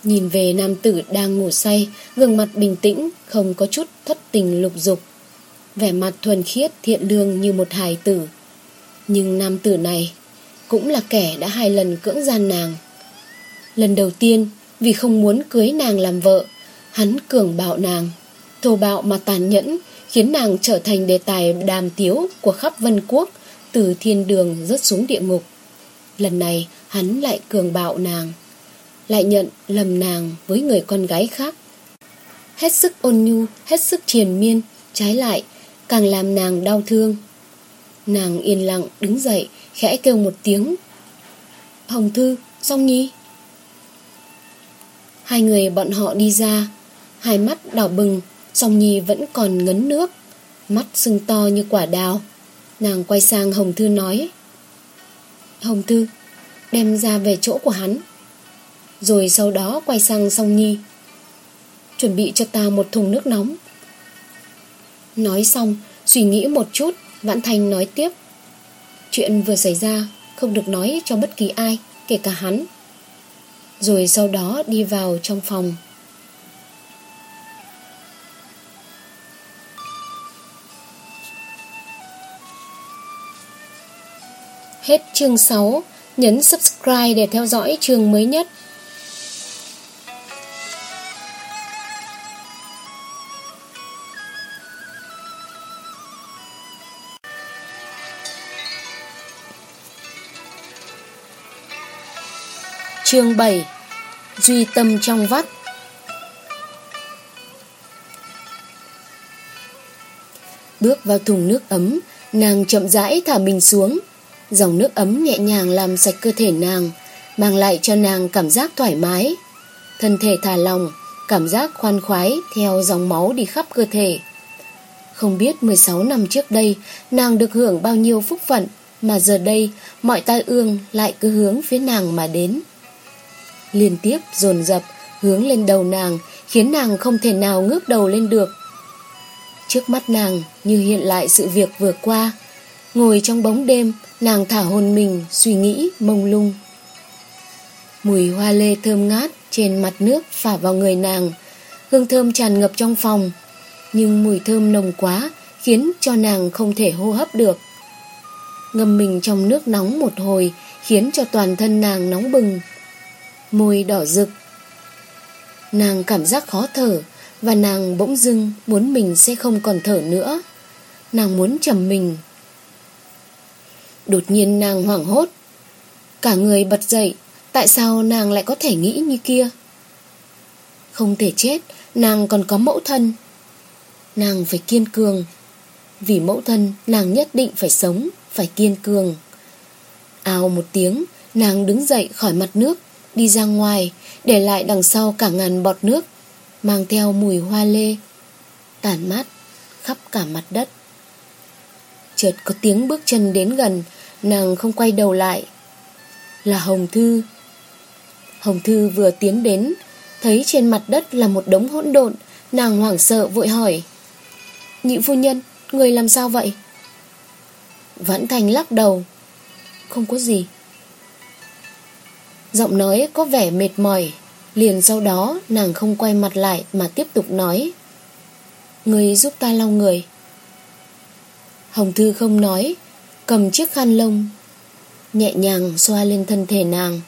Nhìn về nam tử đang ngủ say, gương mặt bình tĩnh, không có chút thất tình lục dục, vẻ mặt thuần khiết thiện lương như một hài tử. Nhưng nam tử này cũng là kẻ đã hai lần cưỡng gian nàng. Lần đầu tiên, vì không muốn cưới nàng làm vợ, hắn cường bạo nàng, thô bạo mà tàn nhẫn, khiến nàng trở thành đề tài đàm tiếu của khắp Vân Quốc, từ thiên đường rớt xuống địa ngục. Lần này hắn lại cường bạo nàng, lại nhận lầm nàng với người con gái khác. Hết sức ôn nhu, hết sức triền miên, trái lại càng làm nàng đau thương. Nàng yên lặng đứng dậy, khẽ kêu một tiếng: "Hồng Thư, Song Nhi." Hai người bọn họ đi ra, hai mắt đỏ bừng, Song Nhi vẫn còn ngấn nước, mắt sưng to như quả đào. Nàng quay sang Hồng Thư nói: "Hồng Thư, đem ra về chỗ của hắn." Rồi sau đó quay sang Song Nhi: "Chuẩn bị cho ta một thùng nước nóng." Nói xong, suy nghĩ một chút, Vãn Thanh nói tiếp: "Chuyện vừa xảy ra không được nói cho bất kỳ ai, kể cả hắn." Rồi sau đó đi vào trong phòng. Hết chương sáu. Nhấn subscribe để theo dõi chương mới nhất. Chương bảy. Duy tâm trong vắt. Bước vào thùng nước ấm, nàng chậm rãi thả mình xuống. Dòng nước ấm nhẹ nhàng làm sạch cơ thể nàng, mang lại cho nàng cảm giác thoải mái. Thân thể thả lỏng, cảm giác khoan khoái theo dòng máu đi khắp cơ thể. Không biết mười sáu năm trước đây nàng được hưởng bao nhiêu phúc phận, mà giờ đây mọi tai ương lại cứ hướng phía nàng mà đến. Liên tiếp dồn dập hướng lên đầu nàng, khiến nàng không thể nào ngước đầu lên được. Trước mắt nàng như hiện lại sự việc vừa qua. Ngồi trong bóng đêm, nàng thả hồn mình, suy nghĩ mông lung. Mùi hoa lê thơm ngát trên mặt nước phả vào người nàng, hương thơm tràn ngập trong phòng. Nhưng mùi thơm nồng quá, khiến cho nàng không thể hô hấp được. Ngâm mình trong nước nóng một hồi, khiến cho toàn thân nàng nóng bừng, môi đỏ rực. Nàng cảm giác khó thở, và nàng bỗng dưng muốn mình sẽ không còn thở nữa. Nàng muốn trầm mình. Đột nhiên nàng hoảng hốt, cả người bật dậy. Tại sao nàng lại có thể nghĩ như kia? Không thể chết, nàng còn có mẫu thân. Nàng phải kiên cường. Vì mẫu thân, nàng nhất định phải sống, phải kiên cường. Ào một tiếng, nàng đứng dậy khỏi mặt nước, đi ra ngoài, để lại đằng sau cả ngàn bọt nước, mang theo mùi hoa lê, tản mát khắp cả mặt đất. Chợt có tiếng bước chân đến gần, nàng không quay đầu lại. Là Hồng Thư. Hồng Thư vừa tiến đến, thấy trên mặt đất là một đống hỗn độn, nàng hoảng sợ vội hỏi: "Nhị phu nhân, người làm sao vậy?" Vãn Thanh lắc đầu: "Không có gì." Giọng nói có vẻ mệt mỏi. Liền sau đó nàng không quay mặt lại mà tiếp tục nói: "Người giúp ta lau người." Hồng Thư không nói, cầm chiếc khăn lông nhẹ nhàng xoa lên thân thể nàng.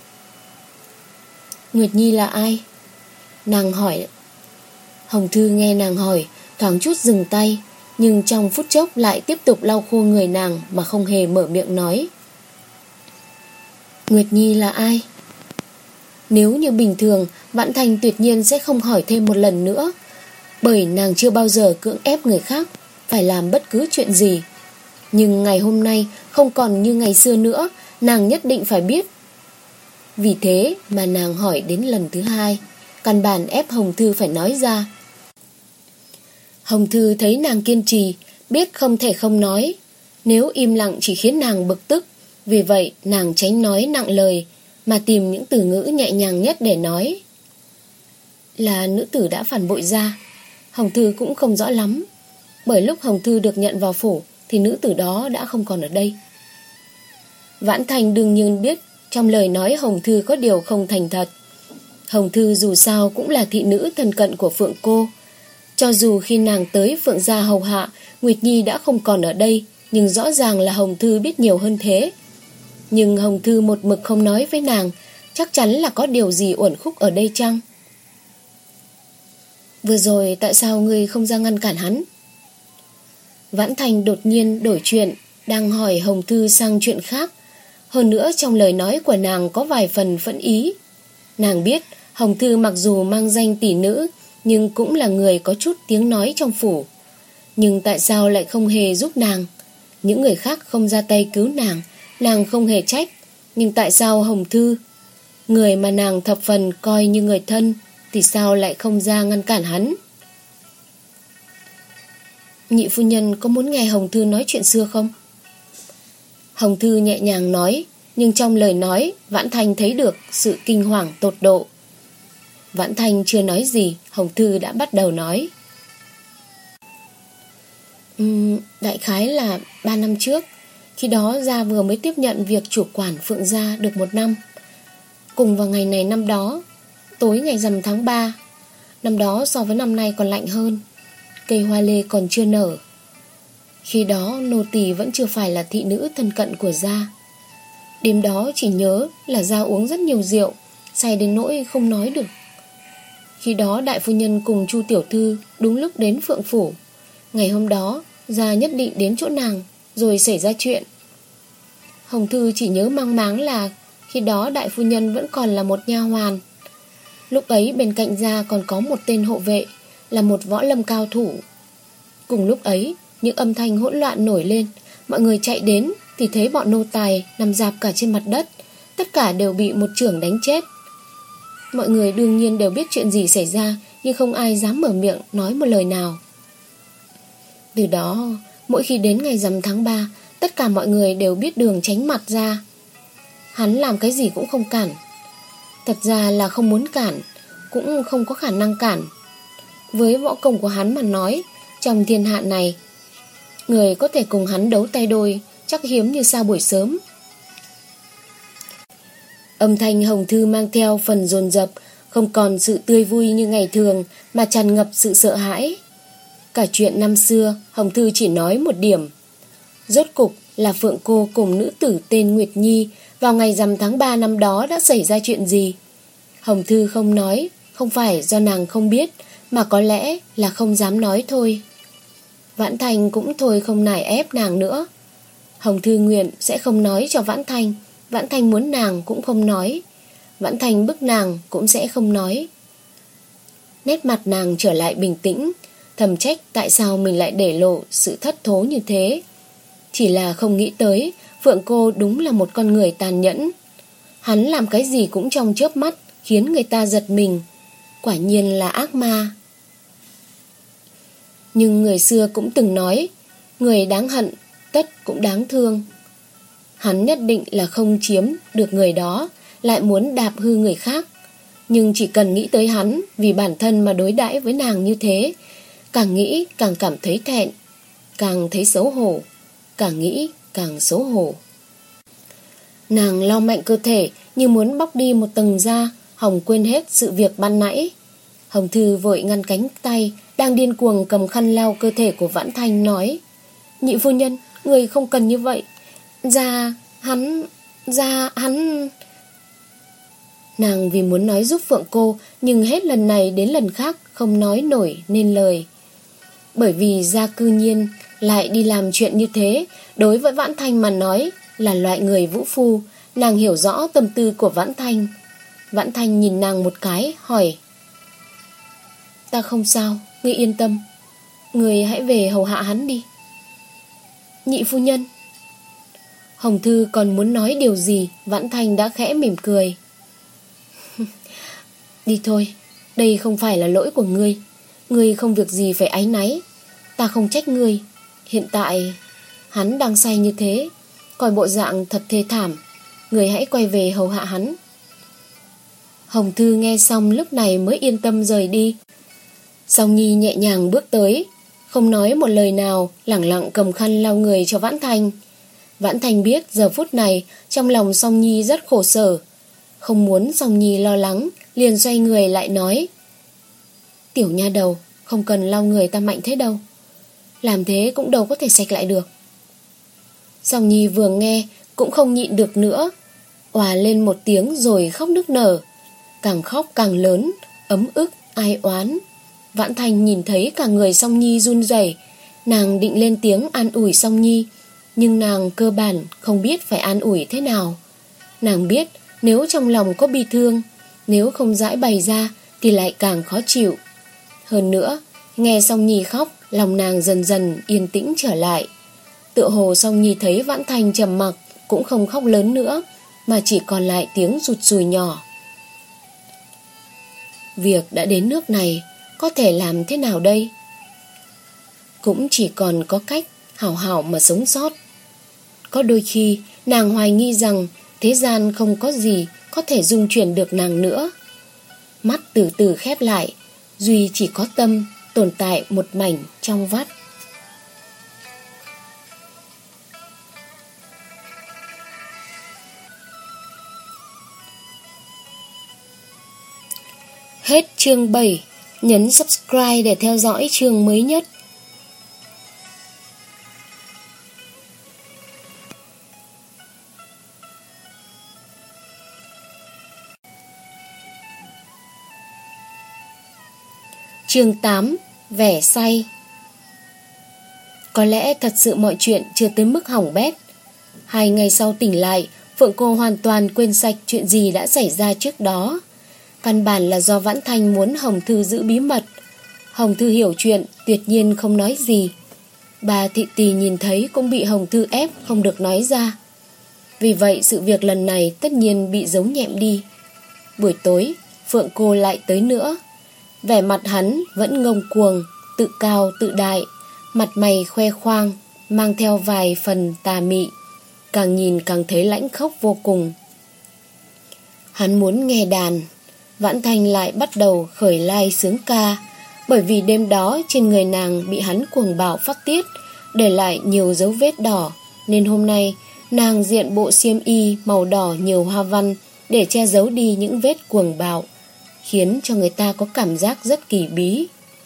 "Nguyệt Nhi là ai?" nàng hỏi. Hồng Thư nghe nàng hỏi, thoáng chút dừng tay, nhưng trong phút chốc lại tiếp tục lau khô người nàng mà không hề mở miệng nói. Nguyệt Nhi là ai? Nếu như bình thường, Vãn Thanh tuyệt nhiên sẽ không hỏi thêm một lần nữa, bởi nàng chưa bao giờ cưỡng ép người khác phải làm bất cứ chuyện gì. Nhưng ngày hôm nay không còn như ngày xưa nữa, nàng nhất định phải biết. Vì thế mà nàng hỏi đến lần thứ hai, căn bản ép Hồng Thư phải nói ra. Hồng Thư thấy nàng kiên trì, biết không thể không nói. Nếu im lặng chỉ khiến nàng bực tức, vì vậy nàng tránh nói nặng lời, mà tìm những từ ngữ nhẹ nhàng nhất để nói. Là nữ tử đã phản bội ra. Hồng Thư cũng không rõ lắm, bởi lúc Hồng Thư được nhận vào phủ thì nữ tử đó đã không còn ở đây. Vãn Thanh đương nhiên biết trong lời nói Hồng Thư có điều không thành thật. Hồng Thư dù sao cũng là thị nữ thân cận của Phượng cô. Cho dù khi nàng tới Phượng gia hầu hạ, Nguyệt Nhi đã không còn ở đây, nhưng rõ ràng là Hồng Thư biết nhiều hơn thế. Nhưng Hồng Thư một mực không nói với nàng, chắc chắn là có điều gì uẩn khúc ở đây chăng? Vừa rồi tại sao ngươi không ra ngăn cản hắn? Vãn Thành đột nhiên đổi chuyện, đang hỏi Hồng Thư sang chuyện khác. Hơn nữa trong lời nói của nàng có vài phần phẫn ý. Nàng biết Hồng Thư mặc dù mang danh tỷ nữ, nhưng cũng là người có chút tiếng nói trong phủ. Nhưng tại sao lại không hề giúp nàng? Những người khác không ra tay cứu nàng, nàng không hề trách. Nhưng tại sao Hồng Thư, người mà nàng thập phần coi như người thân, thì sao lại không ra ngăn cản hắn? Nhị phu nhân có muốn nghe Hồng Thư nói chuyện xưa không? Hồng Thư nhẹ nhàng nói, nhưng trong lời nói Vãn Thành thấy được sự kinh hoàng tột độ. Vãn Thành chưa nói gì, Hồng Thư đã bắt đầu nói. uhm, Đại khái là ba năm trước, khi đó Gia vừa mới tiếp nhận việc chủ quản Phượng gia được một năm. Cùng vào ngày này năm đó, tối ngày rằm tháng ba. Năm đó so với năm nay còn lạnh hơn, cây hoa lê còn chưa nở. Khi đó nô tỳ vẫn chưa phải là thị nữ thân cận của Gia. Đêm đó chỉ nhớ là Gia uống rất nhiều rượu, say đến nỗi không nói được. Khi đó đại phu nhân cùng Chu tiểu thư đúng lúc đến Phượng phủ. Ngày hôm đó Gia nhất định đến chỗ nàng, rồi xảy ra chuyện. Hồng Thư chỉ nhớ mang máng là khi đó đại phu nhân vẫn còn là một nha hoàn. Lúc ấy bên cạnh Gia còn có một tên hộ vệ, là một võ lâm cao thủ. Cùng lúc ấy những âm thanh hỗn loạn nổi lên. Mọi người chạy đến thì thấy bọn nô tài nằm rạp cả trên mặt đất. Tất cả đều bị một chưởng đánh chết. Mọi người đương nhiên đều biết chuyện gì xảy ra, nhưng không ai dám mở miệng nói một lời nào. Từ đó mỗi khi đến ngày rằm tháng ba, tất cả mọi người đều biết đường tránh mặt Gia. Hắn làm cái gì cũng không cản. Thật ra là không muốn cản, cũng không có khả năng cản. Với võ công của hắn mà nói, trong thiên hạ này, người có thể cùng hắn đấu tay đôi chắc hiếm như sao buổi sớm. Âm thanh Hồng Thư mang theo phần dồn dập, không còn sự tươi vui như ngày thường, mà tràn ngập sự sợ hãi. Cả chuyện năm xưa Hồng Thư chỉ nói một điểm. Rốt cục là Phượng cô cùng nữ tử tên Nguyệt Nhi vào ngày rằm tháng ba năm đó đã xảy ra chuyện gì. Hồng Thư không nói, không phải do nàng không biết, mà có lẽ là không dám nói thôi. Vãn Thành cũng thôi không nài ép nàng nữa. Hồng Thư nguyện sẽ không nói cho Vãn Thành. Vãn Thành muốn nàng cũng không nói. Vãn Thành bức nàng cũng sẽ không nói. Nét mặt nàng trở lại bình tĩnh, thầm trách tại sao mình lại để lộ sự thất thố như thế. Chỉ là không nghĩ tới Phượng cô đúng là một con người tàn nhẫn. Hắn làm cái gì cũng trong chớp mắt, khiến người ta giật mình. Quả nhiên là ác ma. Nhưng người xưa cũng từng nói, người đáng hận tất cũng đáng thương. Hắn nhất định là không chiếm được người đó, lại muốn đạp hư người khác. Nhưng chỉ cần nghĩ tới hắn vì bản thân mà đối đãi với nàng như thế, càng nghĩ càng cảm thấy thẹn, càng thấy xấu hổ, càng nghĩ càng xấu hổ. Nàng lau mạnh cơ thể như muốn bóc đi một tầng da. Hồng quên hết sự việc ban nãy. Hồng Thư vội ngăn cánh tay đang điên cuồng cầm khăn lau cơ thể của Vãn Thanh, nói: Nhị phu nhân, người không cần như vậy. Ra hắn Ra hắn Nàng vì muốn nói giúp Phượng cô, nhưng hết lần này đến lần khác không nói nổi nên lời. Bởi vì Gia cư nhiên lại đi làm chuyện như thế, đối với Vãn Thanh mà nói là loại người vũ phu. Nàng hiểu rõ tâm tư của Vãn Thanh. Vãn Thanh nhìn nàng một cái, hỏi: Ta không sao, ngươi yên tâm. Ngươi hãy về hầu hạ hắn đi. Nhị phu nhân. Hồng Thư còn muốn nói điều gì, Vãn Thanh đã khẽ mỉm cười. Đi thôi, đây không phải là lỗi của ngươi. Ngươi không việc gì phải áy náy. Ta không trách ngươi. Hiện tại hắn đang say như thế, coi bộ dạng thật thê thảm. Ngươi hãy quay về hầu hạ hắn. Hồng Thư nghe xong lúc này mới yên tâm rời đi. Song Nhi nhẹ nhàng bước tới, không nói một lời nào, lẳng lặng cầm khăn lau người cho Vãn Thành. Vãn Thành biết giờ phút này trong lòng Song Nhi rất khổ sở, không muốn Song Nhi lo lắng, liền xoay người lại nói: Tiểu nha đầu, không cần lau người ta mạnh thế đâu. Làm thế cũng đâu có thể sạch lại được. Song Nhi vừa nghe cũng không nhịn được nữa, òa lên một tiếng rồi khóc nức nở. Càng khóc càng lớn, ấm ức, ai oán. Vãn Thành nhìn thấy cả người Song Nhi run rẩy, nàng định lên tiếng an ủi Song Nhi, nhưng nàng cơ bản không biết phải an ủi thế nào. Nàng biết nếu trong lòng có bi thương, nếu không giãi bày ra thì lại càng khó chịu. Hơn nữa, nghe Song Nhi khóc, lòng nàng dần dần yên tĩnh trở lại. Tựa hồ Song Nhi thấy Vãn Thành trầm mặc, cũng không khóc lớn nữa, mà chỉ còn lại tiếng rụt rùi nhỏ. Việc đã đến nước này, có thể làm thế nào đây? Cũng chỉ còn có cách hảo hảo mà sống sót. Có đôi khi nàng hoài nghi rằng thế gian không có gì có thể dung chuyển được nàng nữa. Mắt từ từ khép lại, duy chỉ có tâm tồn tại một mảnh trong vắt. Hết chương bảy. Nhấn subscribe để theo dõi chương mới nhất. Chương tám. Vẻ say. Có lẽ thật sự mọi chuyện chưa tới mức hỏng bét. Hai ngày sau tỉnh lại, Phượng Cô hoàn toàn quên sạch chuyện gì đã xảy ra trước đó. Căn bản là do Vãn Thanh muốn Hồng Thư giữ bí mật. Hồng Thư hiểu chuyện, tuyệt nhiên không nói gì. Bà Thị Tỳ nhìn thấy cũng bị Hồng Thư ép không được nói ra. Vì vậy sự việc lần này tất nhiên bị giấu nhẹm đi. Buổi tối, Phượng Cô lại tới nữa. Vẻ mặt hắn vẫn ngông cuồng, tự cao tự đại, mặt mày khoe khoang, mang theo vài phần tà mị. Càng nhìn càng thấy lãnh khốc vô cùng. Hắn muốn nghe đàn. Vãn Thanh lại bắt đầu khởi lai sướng ca, bởi vì đêm đó trên người nàng bị hắn cuồng bạo phát tiết, để lại nhiều dấu vết đỏ, nên hôm nay nàng diện bộ xiêm y màu đỏ nhiều hoa văn để che giấu đi những vết cuồng bạo, khiến cho người ta có cảm giác rất kỳ bí.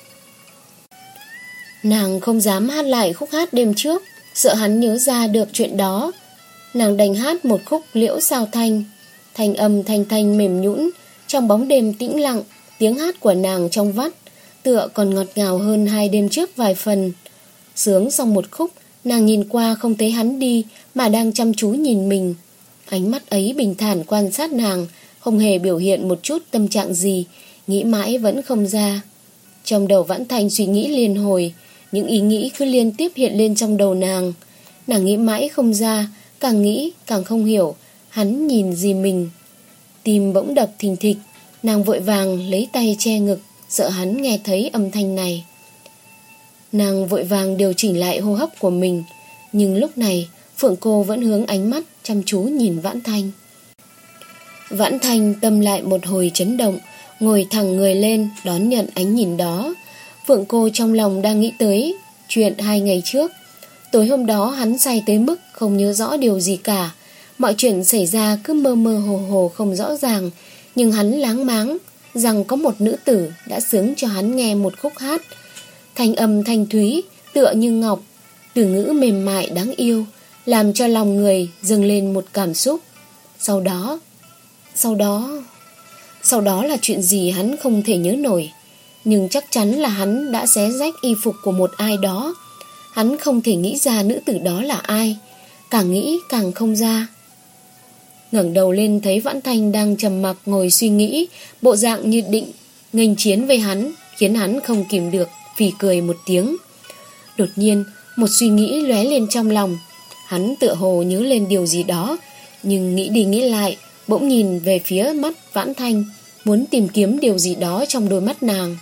Nàng không dám hát lại khúc hát đêm trước, sợ hắn nhớ ra được chuyện đó. Nàng đành hát một khúc Liễu Sao Thanh, thanh âm thanh thanh mềm nhũn. Trong bóng đêm tĩnh lặng, tiếng hát của nàng trong vắt tựa còn ngọt ngào hơn hai đêm trước vài phần. Sướng xong một khúc, nàng nhìn qua không thấy hắn đi, mà đang chăm chú nhìn mình. Ánh mắt ấy bình thản quan sát nàng, không hề biểu hiện một chút tâm trạng gì, nghĩ mãi vẫn không ra. Trong đầu Vãn Thanh suy nghĩ liên hồi, những ý nghĩ cứ liên tiếp hiện lên trong đầu nàng. Nàng nghĩ mãi không ra, càng nghĩ càng không hiểu hắn nhìn gì mình. Tim bỗng đập thình thịch, nàng vội vàng lấy tay che ngực, sợ hắn nghe thấy âm thanh này. Nàng vội vàng điều chỉnh lại hô hấp của mình, nhưng lúc này Phượng Cô vẫn hướng ánh mắt chăm chú nhìn Vãn Thanh. Vãn Thanh tâm lại một hồi chấn động, ngồi thẳng người lên đón nhận ánh nhìn đó. Phượng Cô trong lòng đang nghĩ tới chuyện hai ngày trước. Tối hôm đó hắn say tới mức không nhớ rõ điều gì cả. Mọi chuyện xảy ra cứ mơ mơ hồ hồ không rõ ràng, nhưng hắn láng máng rằng có một nữ tử đã sướng cho hắn nghe một khúc hát. Thanh âm thanh thúy, tựa như ngọc, từ ngữ mềm mại đáng yêu, làm cho lòng người dâng lên một cảm xúc. Sau đó, sau đó, sau đó là chuyện gì hắn không thể nhớ nổi, nhưng chắc chắn là hắn đã xé rách y phục của một ai đó. Hắn không thể nghĩ ra nữ tử đó là ai, càng nghĩ càng không ra. Ngẩng đầu lên thấy Vãn Thanh đang trầm mặc ngồi suy nghĩ, bộ dạng như định nghênh chiến với hắn, khiến hắn không kìm được phì cười một tiếng. Đột nhiên một suy nghĩ lóe lên trong lòng. Hắn tựa hồ nhớ lên điều gì đó, nhưng nghĩ đi nghĩ lại, bỗng nhìn về phía mắt Vãn Thanh, muốn tìm kiếm điều gì đó trong đôi mắt nàng.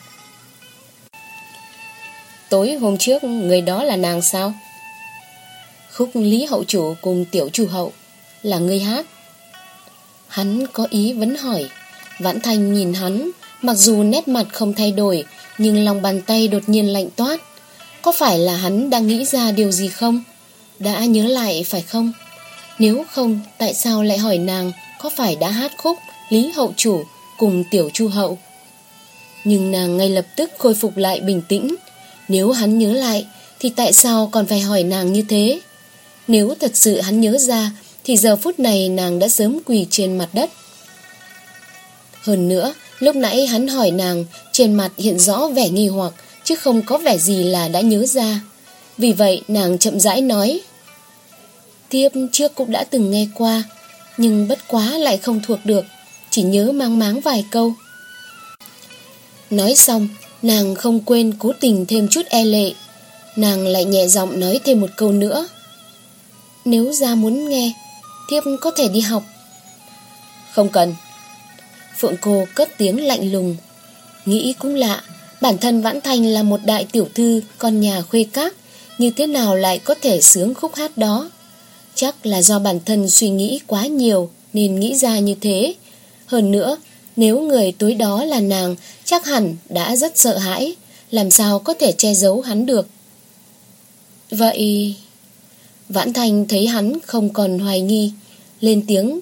Tối hôm trước người đó là nàng sao? Khúc Lý Hậu Chủ cùng Tiểu Chủ Hậu là người hát? Hắn có ý vấn hỏi. Vãn Thanh nhìn hắn, mặc dù nét mặt không thay đổi, nhưng lòng bàn tay đột nhiên lạnh toát. Có phải là hắn đang nghĩ ra điều gì không? Đã nhớ lại phải không? Nếu không, tại sao lại hỏi nàng có phải đã hát khúc Lý Hậu Chủ cùng Tiểu Chu Hậu. Nhưng nàng ngay lập tức khôi phục lại bình tĩnh. Nếu hắn nhớ lại thì tại sao còn phải hỏi nàng như thế? Nếu thật sự hắn nhớ ra thì giờ phút này nàng đã sớm quỳ trên mặt đất. Hơn nữa, lúc nãy hắn hỏi nàng, trên mặt hiện rõ vẻ nghi hoặc, chứ không có vẻ gì là đã nhớ ra. Vì vậy nàng chậm rãi nói: Thiếp trước cũng đã từng nghe qua, nhưng bất quá lại không thuộc được, chỉ nhớ mang máng vài câu. Nói xong, nàng không quên cố tình thêm chút e lệ. Nàng lại nhẹ giọng nói thêm một câu nữa: Nếu gia muốn nghe, thiếp có thể đi học. Không cần. Phượng Cô cất tiếng lạnh lùng. Nghĩ cũng lạ, bản thân Vãn Thành là một đại tiểu thư, con nhà khuê các, như thế nào lại có thể sướng khúc hát đó? Chắc là do bản thân suy nghĩ quá nhiều nên nghĩ ra như thế. Hơn nữa, nếu người tối đó là nàng, chắc hẳn đã rất sợ hãi, làm sao có thể che giấu hắn được. Vậy... Vãn Thành thấy hắn không còn hoài nghi, lên tiếng: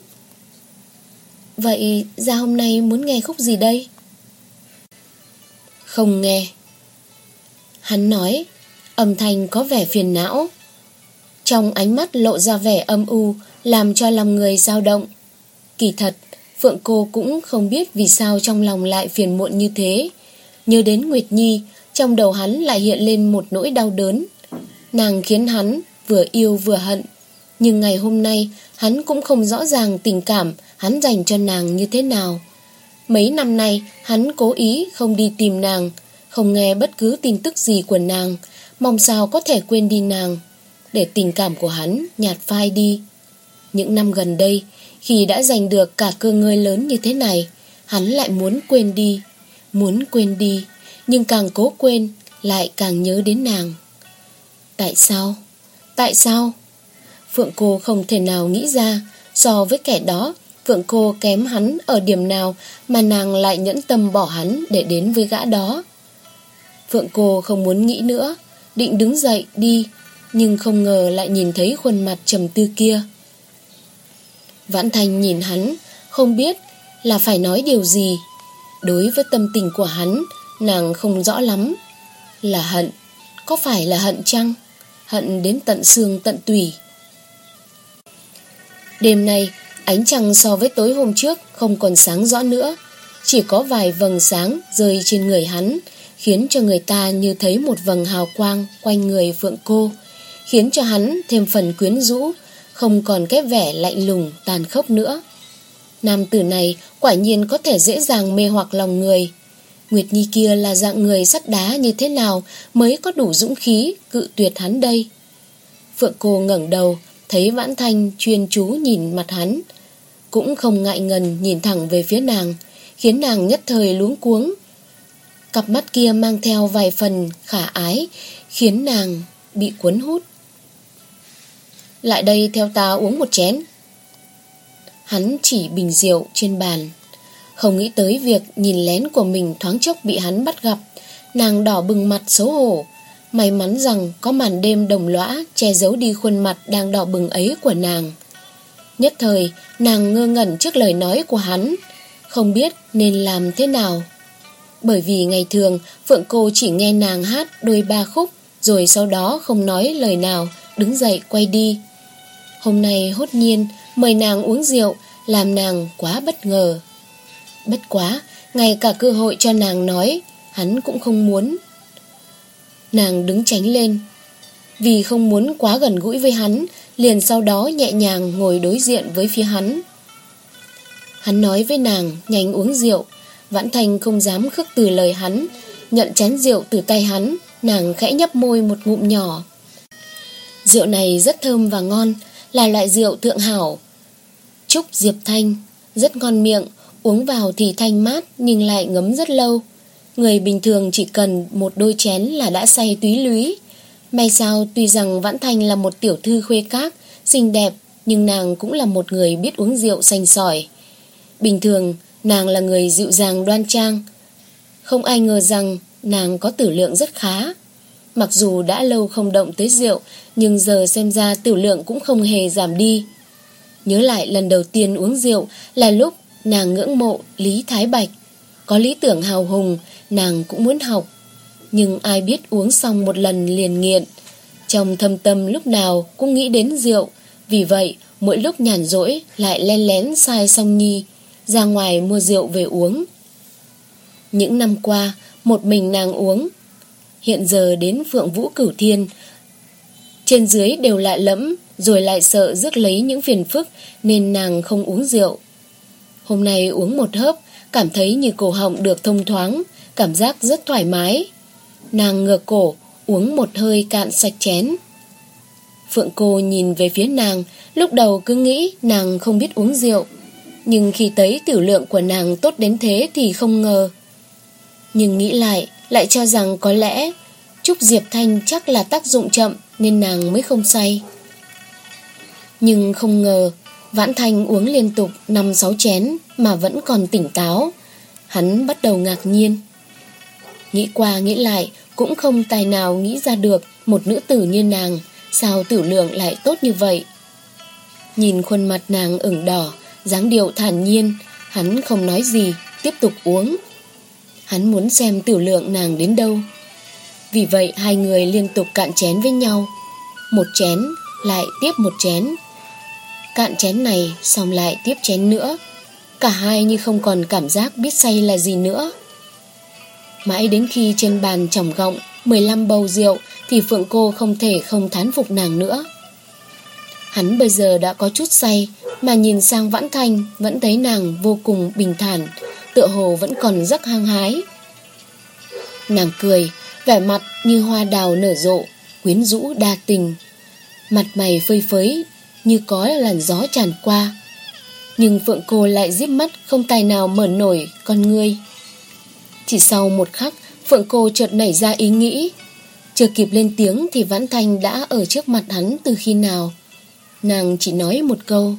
Vậy gia hôm nay muốn nghe khúc gì đây? Không nghe. Hắn nói, âm thanh có vẻ phiền não. Trong ánh mắt lộ ra vẻ âm u, làm cho lòng người dao động. Kỳ thật, Phượng Cô cũng không biết vì sao trong lòng lại phiền muộn như thế. Nhớ đến Nguyệt Nhi, trong đầu hắn lại hiện lên một nỗi đau đớn. Nàng khiến hắn vừa yêu vừa hận. Nhưng ngày hôm nay hắn cũng không rõ ràng tình cảm hắn dành cho nàng như thế nào. Mấy năm nay hắn cố ý không đi tìm nàng, không nghe bất cứ tin tức gì của nàng, mong sao có thể quên đi nàng, để tình cảm của hắn nhạt phai đi. Những năm gần đây, khi đã giành được cả cơ ngơi lớn như thế này, hắn lại muốn quên đi, muốn quên đi, nhưng càng cố quên lại càng nhớ đến nàng. Tại sao? Tại sao? Phượng Cô không thể nào nghĩ ra, so với kẻ đó, Phượng Cô kém hắn ở điểm nào mà nàng lại nhẫn tâm bỏ hắn để đến với gã đó. Phượng Cô không muốn nghĩ nữa, định đứng dậy đi, nhưng không ngờ lại nhìn thấy khuôn mặt trầm tư kia. Vãn Thành nhìn hắn, không biết là phải nói điều gì. Đối với tâm tình của hắn, nàng không rõ lắm. Là hận, có phải là hận chăng? Hận đến tận xương tận tủy. Đêm nay, ánh trăng so với tối hôm trước không còn sáng rõ nữa, chỉ có vài vầng sáng rơi trên người hắn, khiến cho người ta như thấy một vầng hào quang quanh người Phượng Cô, khiến cho hắn thêm phần quyến rũ, không còn cái vẻ lạnh lùng tàn khốc nữa. Nam tử này quả nhiên có thể dễ dàng mê hoặc lòng người. Nguyệt Nhi kia là dạng người sắt đá như thế nào mới có đủ dũng khí cự tuyệt hắn đây? Phượng Cô ngẩng đầu, thấy Vãn Thanh chuyên chú nhìn mặt hắn, cũng không ngại ngần nhìn thẳng về phía nàng, khiến nàng nhất thời luống cuống. Cặp mắt kia mang theo vài phần khả ái, khiến nàng bị cuốn hút. Lại đây theo ta uống một chén. Hắn chỉ bình rượu trên bàn. Không nghĩ tới việc nhìn lén của mình thoáng chốc bị hắn bắt gặp, nàng đỏ bừng mặt xấu hổ. May mắn rằng có màn đêm đồng lõa che giấu đi khuôn mặt đang đỏ bừng ấy của nàng. Nhất thời nàng ngơ ngẩn trước lời nói của hắn, không biết nên làm thế nào. Bởi vì ngày thường Phượng Cô chỉ nghe nàng hát đôi ba khúc, rồi sau đó không nói lời nào, đứng dậy quay đi. Hôm nay hốt nhiên mời nàng uống rượu, làm nàng quá bất ngờ. Bất quá, ngay cả cơ hội cho nàng nói, hắn cũng không muốn. Nàng đứng tránh lên, vì không muốn quá gần gũi với hắn, liền sau đó nhẹ nhàng ngồi đối diện với phía hắn. Hắn nói với nàng nhanh uống rượu. Vãn Thành không dám khước từ lời hắn, nhận chén rượu từ tay hắn, nàng khẽ nhấp môi một ngụm nhỏ. Rượu này rất thơm và ngon, là loại rượu thượng hảo, trúc diệp thanh, rất ngon miệng, uống vào thì thanh mát nhưng lại ngấm rất lâu. Người bình thường chỉ cần một đôi chén là đã say túy lúy. May sao tuy rằng Vãn Thành là một tiểu thư khuê các, xinh đẹp, nhưng nàng cũng là một người biết uống rượu sành sỏi. Bình thường nàng là người dịu dàng đoan trang, không ai ngờ rằng nàng có tử lượng rất khá. Mặc dù đã lâu không động tới rượu, nhưng giờ xem ra tử lượng cũng không hề giảm đi. Nhớ lại lần đầu tiên uống rượu là lúc nàng ngưỡng mộ Lý Thái Bạch. Có lý tưởng hào hùng, nàng cũng muốn học. Nhưng ai biết uống xong một lần liền nghiện. Trong thâm tâm lúc nào cũng nghĩ đến rượu. Vì vậy mỗi lúc nhàn rỗi lại len lén sai Song Nhi ra ngoài mua rượu về uống. Những năm qua một mình nàng uống. Hiện giờ đến Phượng Vũ Cửu Thiên, trên dưới đều lạ lẫm, rồi lại sợ rước lấy những phiền phức, nên nàng không uống rượu. Hôm nay uống một hớp, cảm thấy như cổ họng được thông thoáng, cảm giác rất thoải mái. Nàng ngửa cổ, uống một hơi cạn sạch chén. Phượng Cô nhìn về phía nàng, lúc đầu cứ nghĩ nàng không biết uống rượu, nhưng khi thấy tiểu lượng của nàng tốt đến thế thì không ngờ. Nhưng nghĩ lại, lại cho rằng có lẽ Trúc Diệp Thanh chắc là tác dụng chậm nên nàng mới không say. Nhưng không ngờ Vãn Thanh uống liên tục năm sáu chén mà vẫn còn tỉnh táo. Hắn bắt đầu ngạc nhiên. Nghĩ qua nghĩ lại cũng không tài nào nghĩ ra được một nữ tử như nàng sao tiểu lượng lại tốt như vậy. Nhìn khuôn mặt nàng ửng đỏ, dáng điệu thản nhiên, hắn không nói gì, tiếp tục uống. Hắn muốn xem tiểu lượng nàng đến đâu. Vì vậy hai người liên tục cạn chén với nhau. Một chén, lại tiếp một chén. Cạn chén này, xong lại tiếp chén nữa. Cả hai như không còn cảm giác biết say là gì nữa. Mãi đến khi trên bàn chỏng gọng mười lăm bầu rượu thì Phượng Cô không thể không thán phục nàng nữa. Hắn bây giờ đã có chút say, mà nhìn sang Vãn Thanh vẫn thấy nàng vô cùng bình thản, tựa hồ vẫn còn rất hăng hái. Nàng cười, vẻ mặt như hoa đào nở rộ, quyến rũ đa tình. Mặt mày phơi phới như có làn gió tràn qua. Nhưng Phượng Cô lại díp mắt không tài nào mở nổi con ngươi. Chỉ sau một khắc, Phượng Cô chợt nảy ra ý nghĩ. Chưa kịp lên tiếng thì Vãn Thanh đã ở trước mặt hắn từ khi nào. Nàng chỉ nói một câu: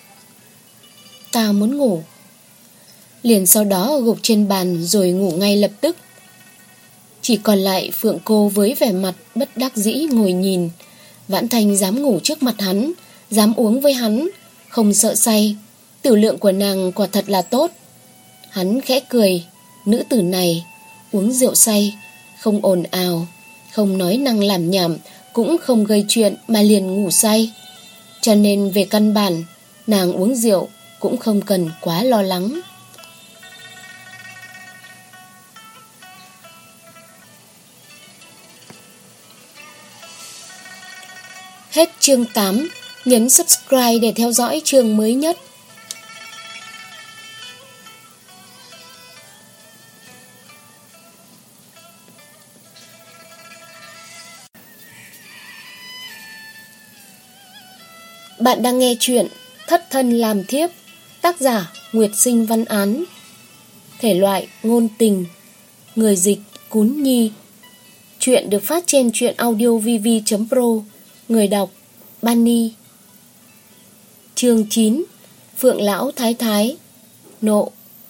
"Ta muốn ngủ." Liền sau đó gục trên bàn rồi ngủ ngay lập tức. Chỉ còn lại Phượng Cô với vẻ mặt bất đắc dĩ ngồi nhìn. Vãn Thanh dám ngủ trước mặt hắn, dám uống với hắn, không sợ say. Tiểu lượng của nàng quả thật là tốt. Hắn khẽ cười. Nữ tử này uống rượu say, không ồn ào, không nói năng làm nhảm, cũng không gây chuyện mà liền ngủ say. Cho nên về căn bản, nàng uống rượu cũng không cần quá lo lắng. Hết chương tám. Nhấn subscribe để theo dõi chương mới nhất. Bạn đang nghe chuyện Thất Thân Làm Thiếp, tác giả Nguyệt Sinh Văn Án. Thể loại ngôn tình. Người dịch Cún Nhi. Chuyện được phát trên truyện audio vv chấm pro. Người đọc Bunny. Chương chín. Phượng Lão Thái Thái. Nộ.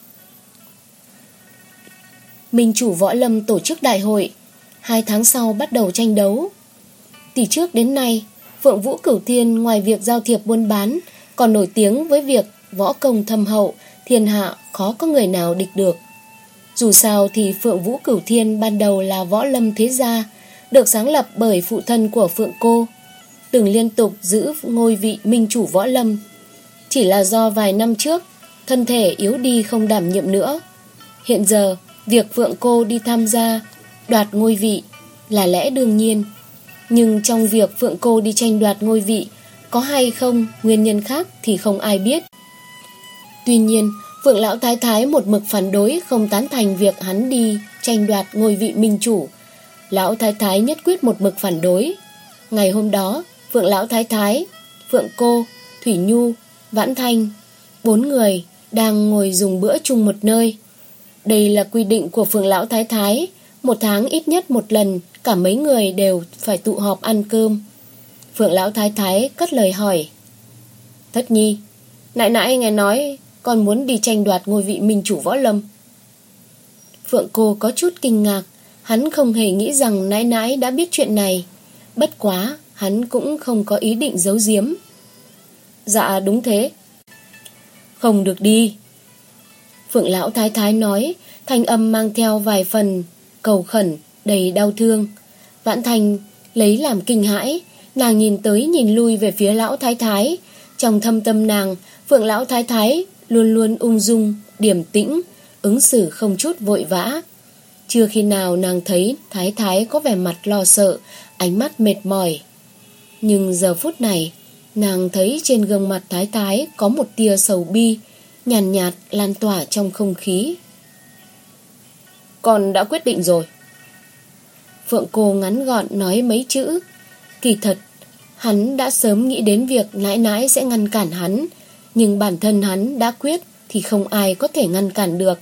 Minh chủ Võ Lâm tổ chức đại hội. Hai tháng sau bắt đầu tranh đấu. Từ trước đến nay, Phượng Vũ Cửu Thiên ngoài việc giao thiệp buôn bán còn nổi tiếng với việc võ công thâm hậu, thiên hạ khó có người nào địch được. Dù sao thì Phượng Vũ Cửu Thiên ban đầu là võ lâm thế gia, được sáng lập bởi phụ thân của Phượng Cô, từng liên tục giữ ngôi vị minh chủ võ lâm. Chỉ là do vài năm trước thân thể yếu đi không đảm nhiệm nữa. Hiện giờ việc Phượng Cô đi tham gia đoạt ngôi vị là lẽ đương nhiên. Nhưng trong việc Phượng Cô đi tranh đoạt ngôi vị, có hay không nguyên nhân khác thì không ai biết. Tuy nhiên, Phượng Lão Thái Thái một mực phản đối, không tán thành việc hắn đi tranh đoạt ngôi vị minh chủ. Lão Thái Thái nhất quyết một mực phản đối. Ngày hôm đó, Phượng Lão Thái Thái, Phượng Cô, Thủy Nhu, Vãn Thanh, bốn người đang ngồi dùng bữa chung một nơi. Đây là quy định của Phượng Lão Thái Thái, một tháng ít nhất một lần cả mấy người đều phải tụ họp ăn cơm. Phượng Lão Thái Thái cất lời hỏi: "Thất Nhi, nãy nãy nghe nói con muốn đi tranh đoạt ngôi vị minh chủ võ lâm." Phượng Cô có chút kinh ngạc. Hắn không hề nghĩ rằng nãy nãy đã biết chuyện này. Bất quá hắn cũng không có ý định giấu giếm. "Dạ đúng thế." "Không được đi." Phượng lão thái thái nói, thanh âm mang theo vài phần cầu khẩn, đầy đau thương. Vãn Thành lấy làm kinh hãi, nàng nhìn tới nhìn lui về phía lão thái thái. Trong thâm tâm nàng, Phượng lão thái thái luôn luôn ung dung, điềm tĩnh, ứng xử không chút vội vã. Chưa khi nào nàng thấy thái thái có vẻ mặt lo sợ, ánh mắt mệt mỏi. Nhưng giờ phút này, nàng thấy trên gương mặt thái thái có một tia sầu bi, nhàn nhạt, nhạt lan tỏa trong không khí. Con đã quyết định rồi. Phượng cô ngắn gọn nói mấy chữ. Kỳ thật, hắn đã sớm nghĩ đến việc nãi nãi sẽ ngăn cản hắn, nhưng bản thân hắn đã quyết thì không ai có thể ngăn cản được.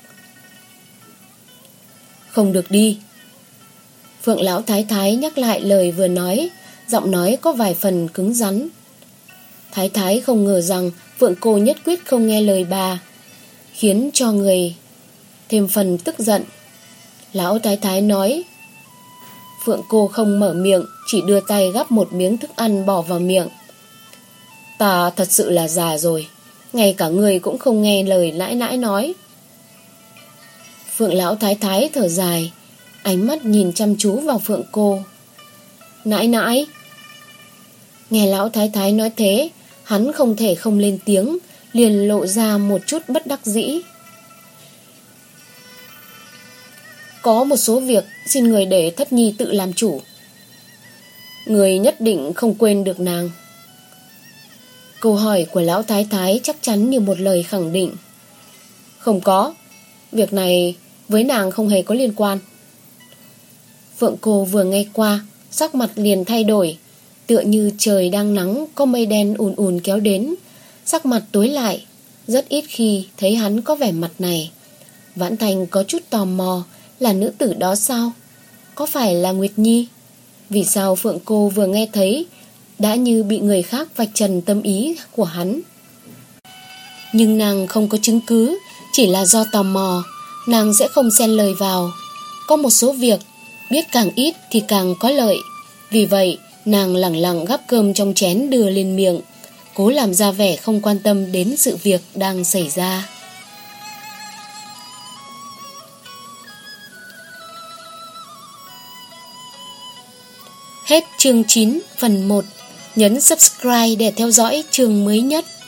Không được đi. Phượng lão thái thái nhắc lại lời vừa nói, giọng nói có vài phần cứng rắn. Thái thái không ngờ rằng Phượng cô nhất quyết không nghe lời bà, khiến cho người thêm phần tức giận. Lão thái thái nói. Phượng cô không mở miệng, chỉ đưa tay gắp một miếng thức ăn bỏ vào miệng. Ta thật sự là già rồi, ngay cả người cũng không nghe lời nãi nãi nói. Phượng lão thái thái thở dài, ánh mắt nhìn chăm chú vào Phượng cô. Nãi nãi. Nghe lão thái thái nói thế, hắn không thể không lên tiếng, liền lộ ra một chút bất đắc dĩ. Có một số việc xin người để thất nhi tự làm chủ. Người nhất định không quên được nàng. Câu hỏi của lão thái thái chắc chắn như một lời khẳng định. Không có, việc này với nàng không hề có liên quan. Phượng cô vừa nghe qua, sắc mặt liền thay đổi, tựa như trời đang nắng có mây đen ùn ùn kéo đến, sắc mặt tối lại. Rất ít khi thấy hắn có vẻ mặt này. Vãn Thành có chút tò mò, là nữ tử đó sao? Có phải là Nguyệt Nhi? Vì sao Phượng cô vừa nghe thấy đã như bị người khác vạch trần tâm ý của hắn? Nhưng nàng không có chứng cứ, chỉ là do tò mò, nàng sẽ không xen lời vào. Có một số việc biết càng ít thì càng có lợi. Vì vậy nàng lẳng lặng gắp cơm trong chén đưa lên miệng, cố làm ra vẻ không quan tâm đến sự việc đang xảy ra. Hết chương chín phần một. Nhấn subscribe để theo dõi chương mới nhất.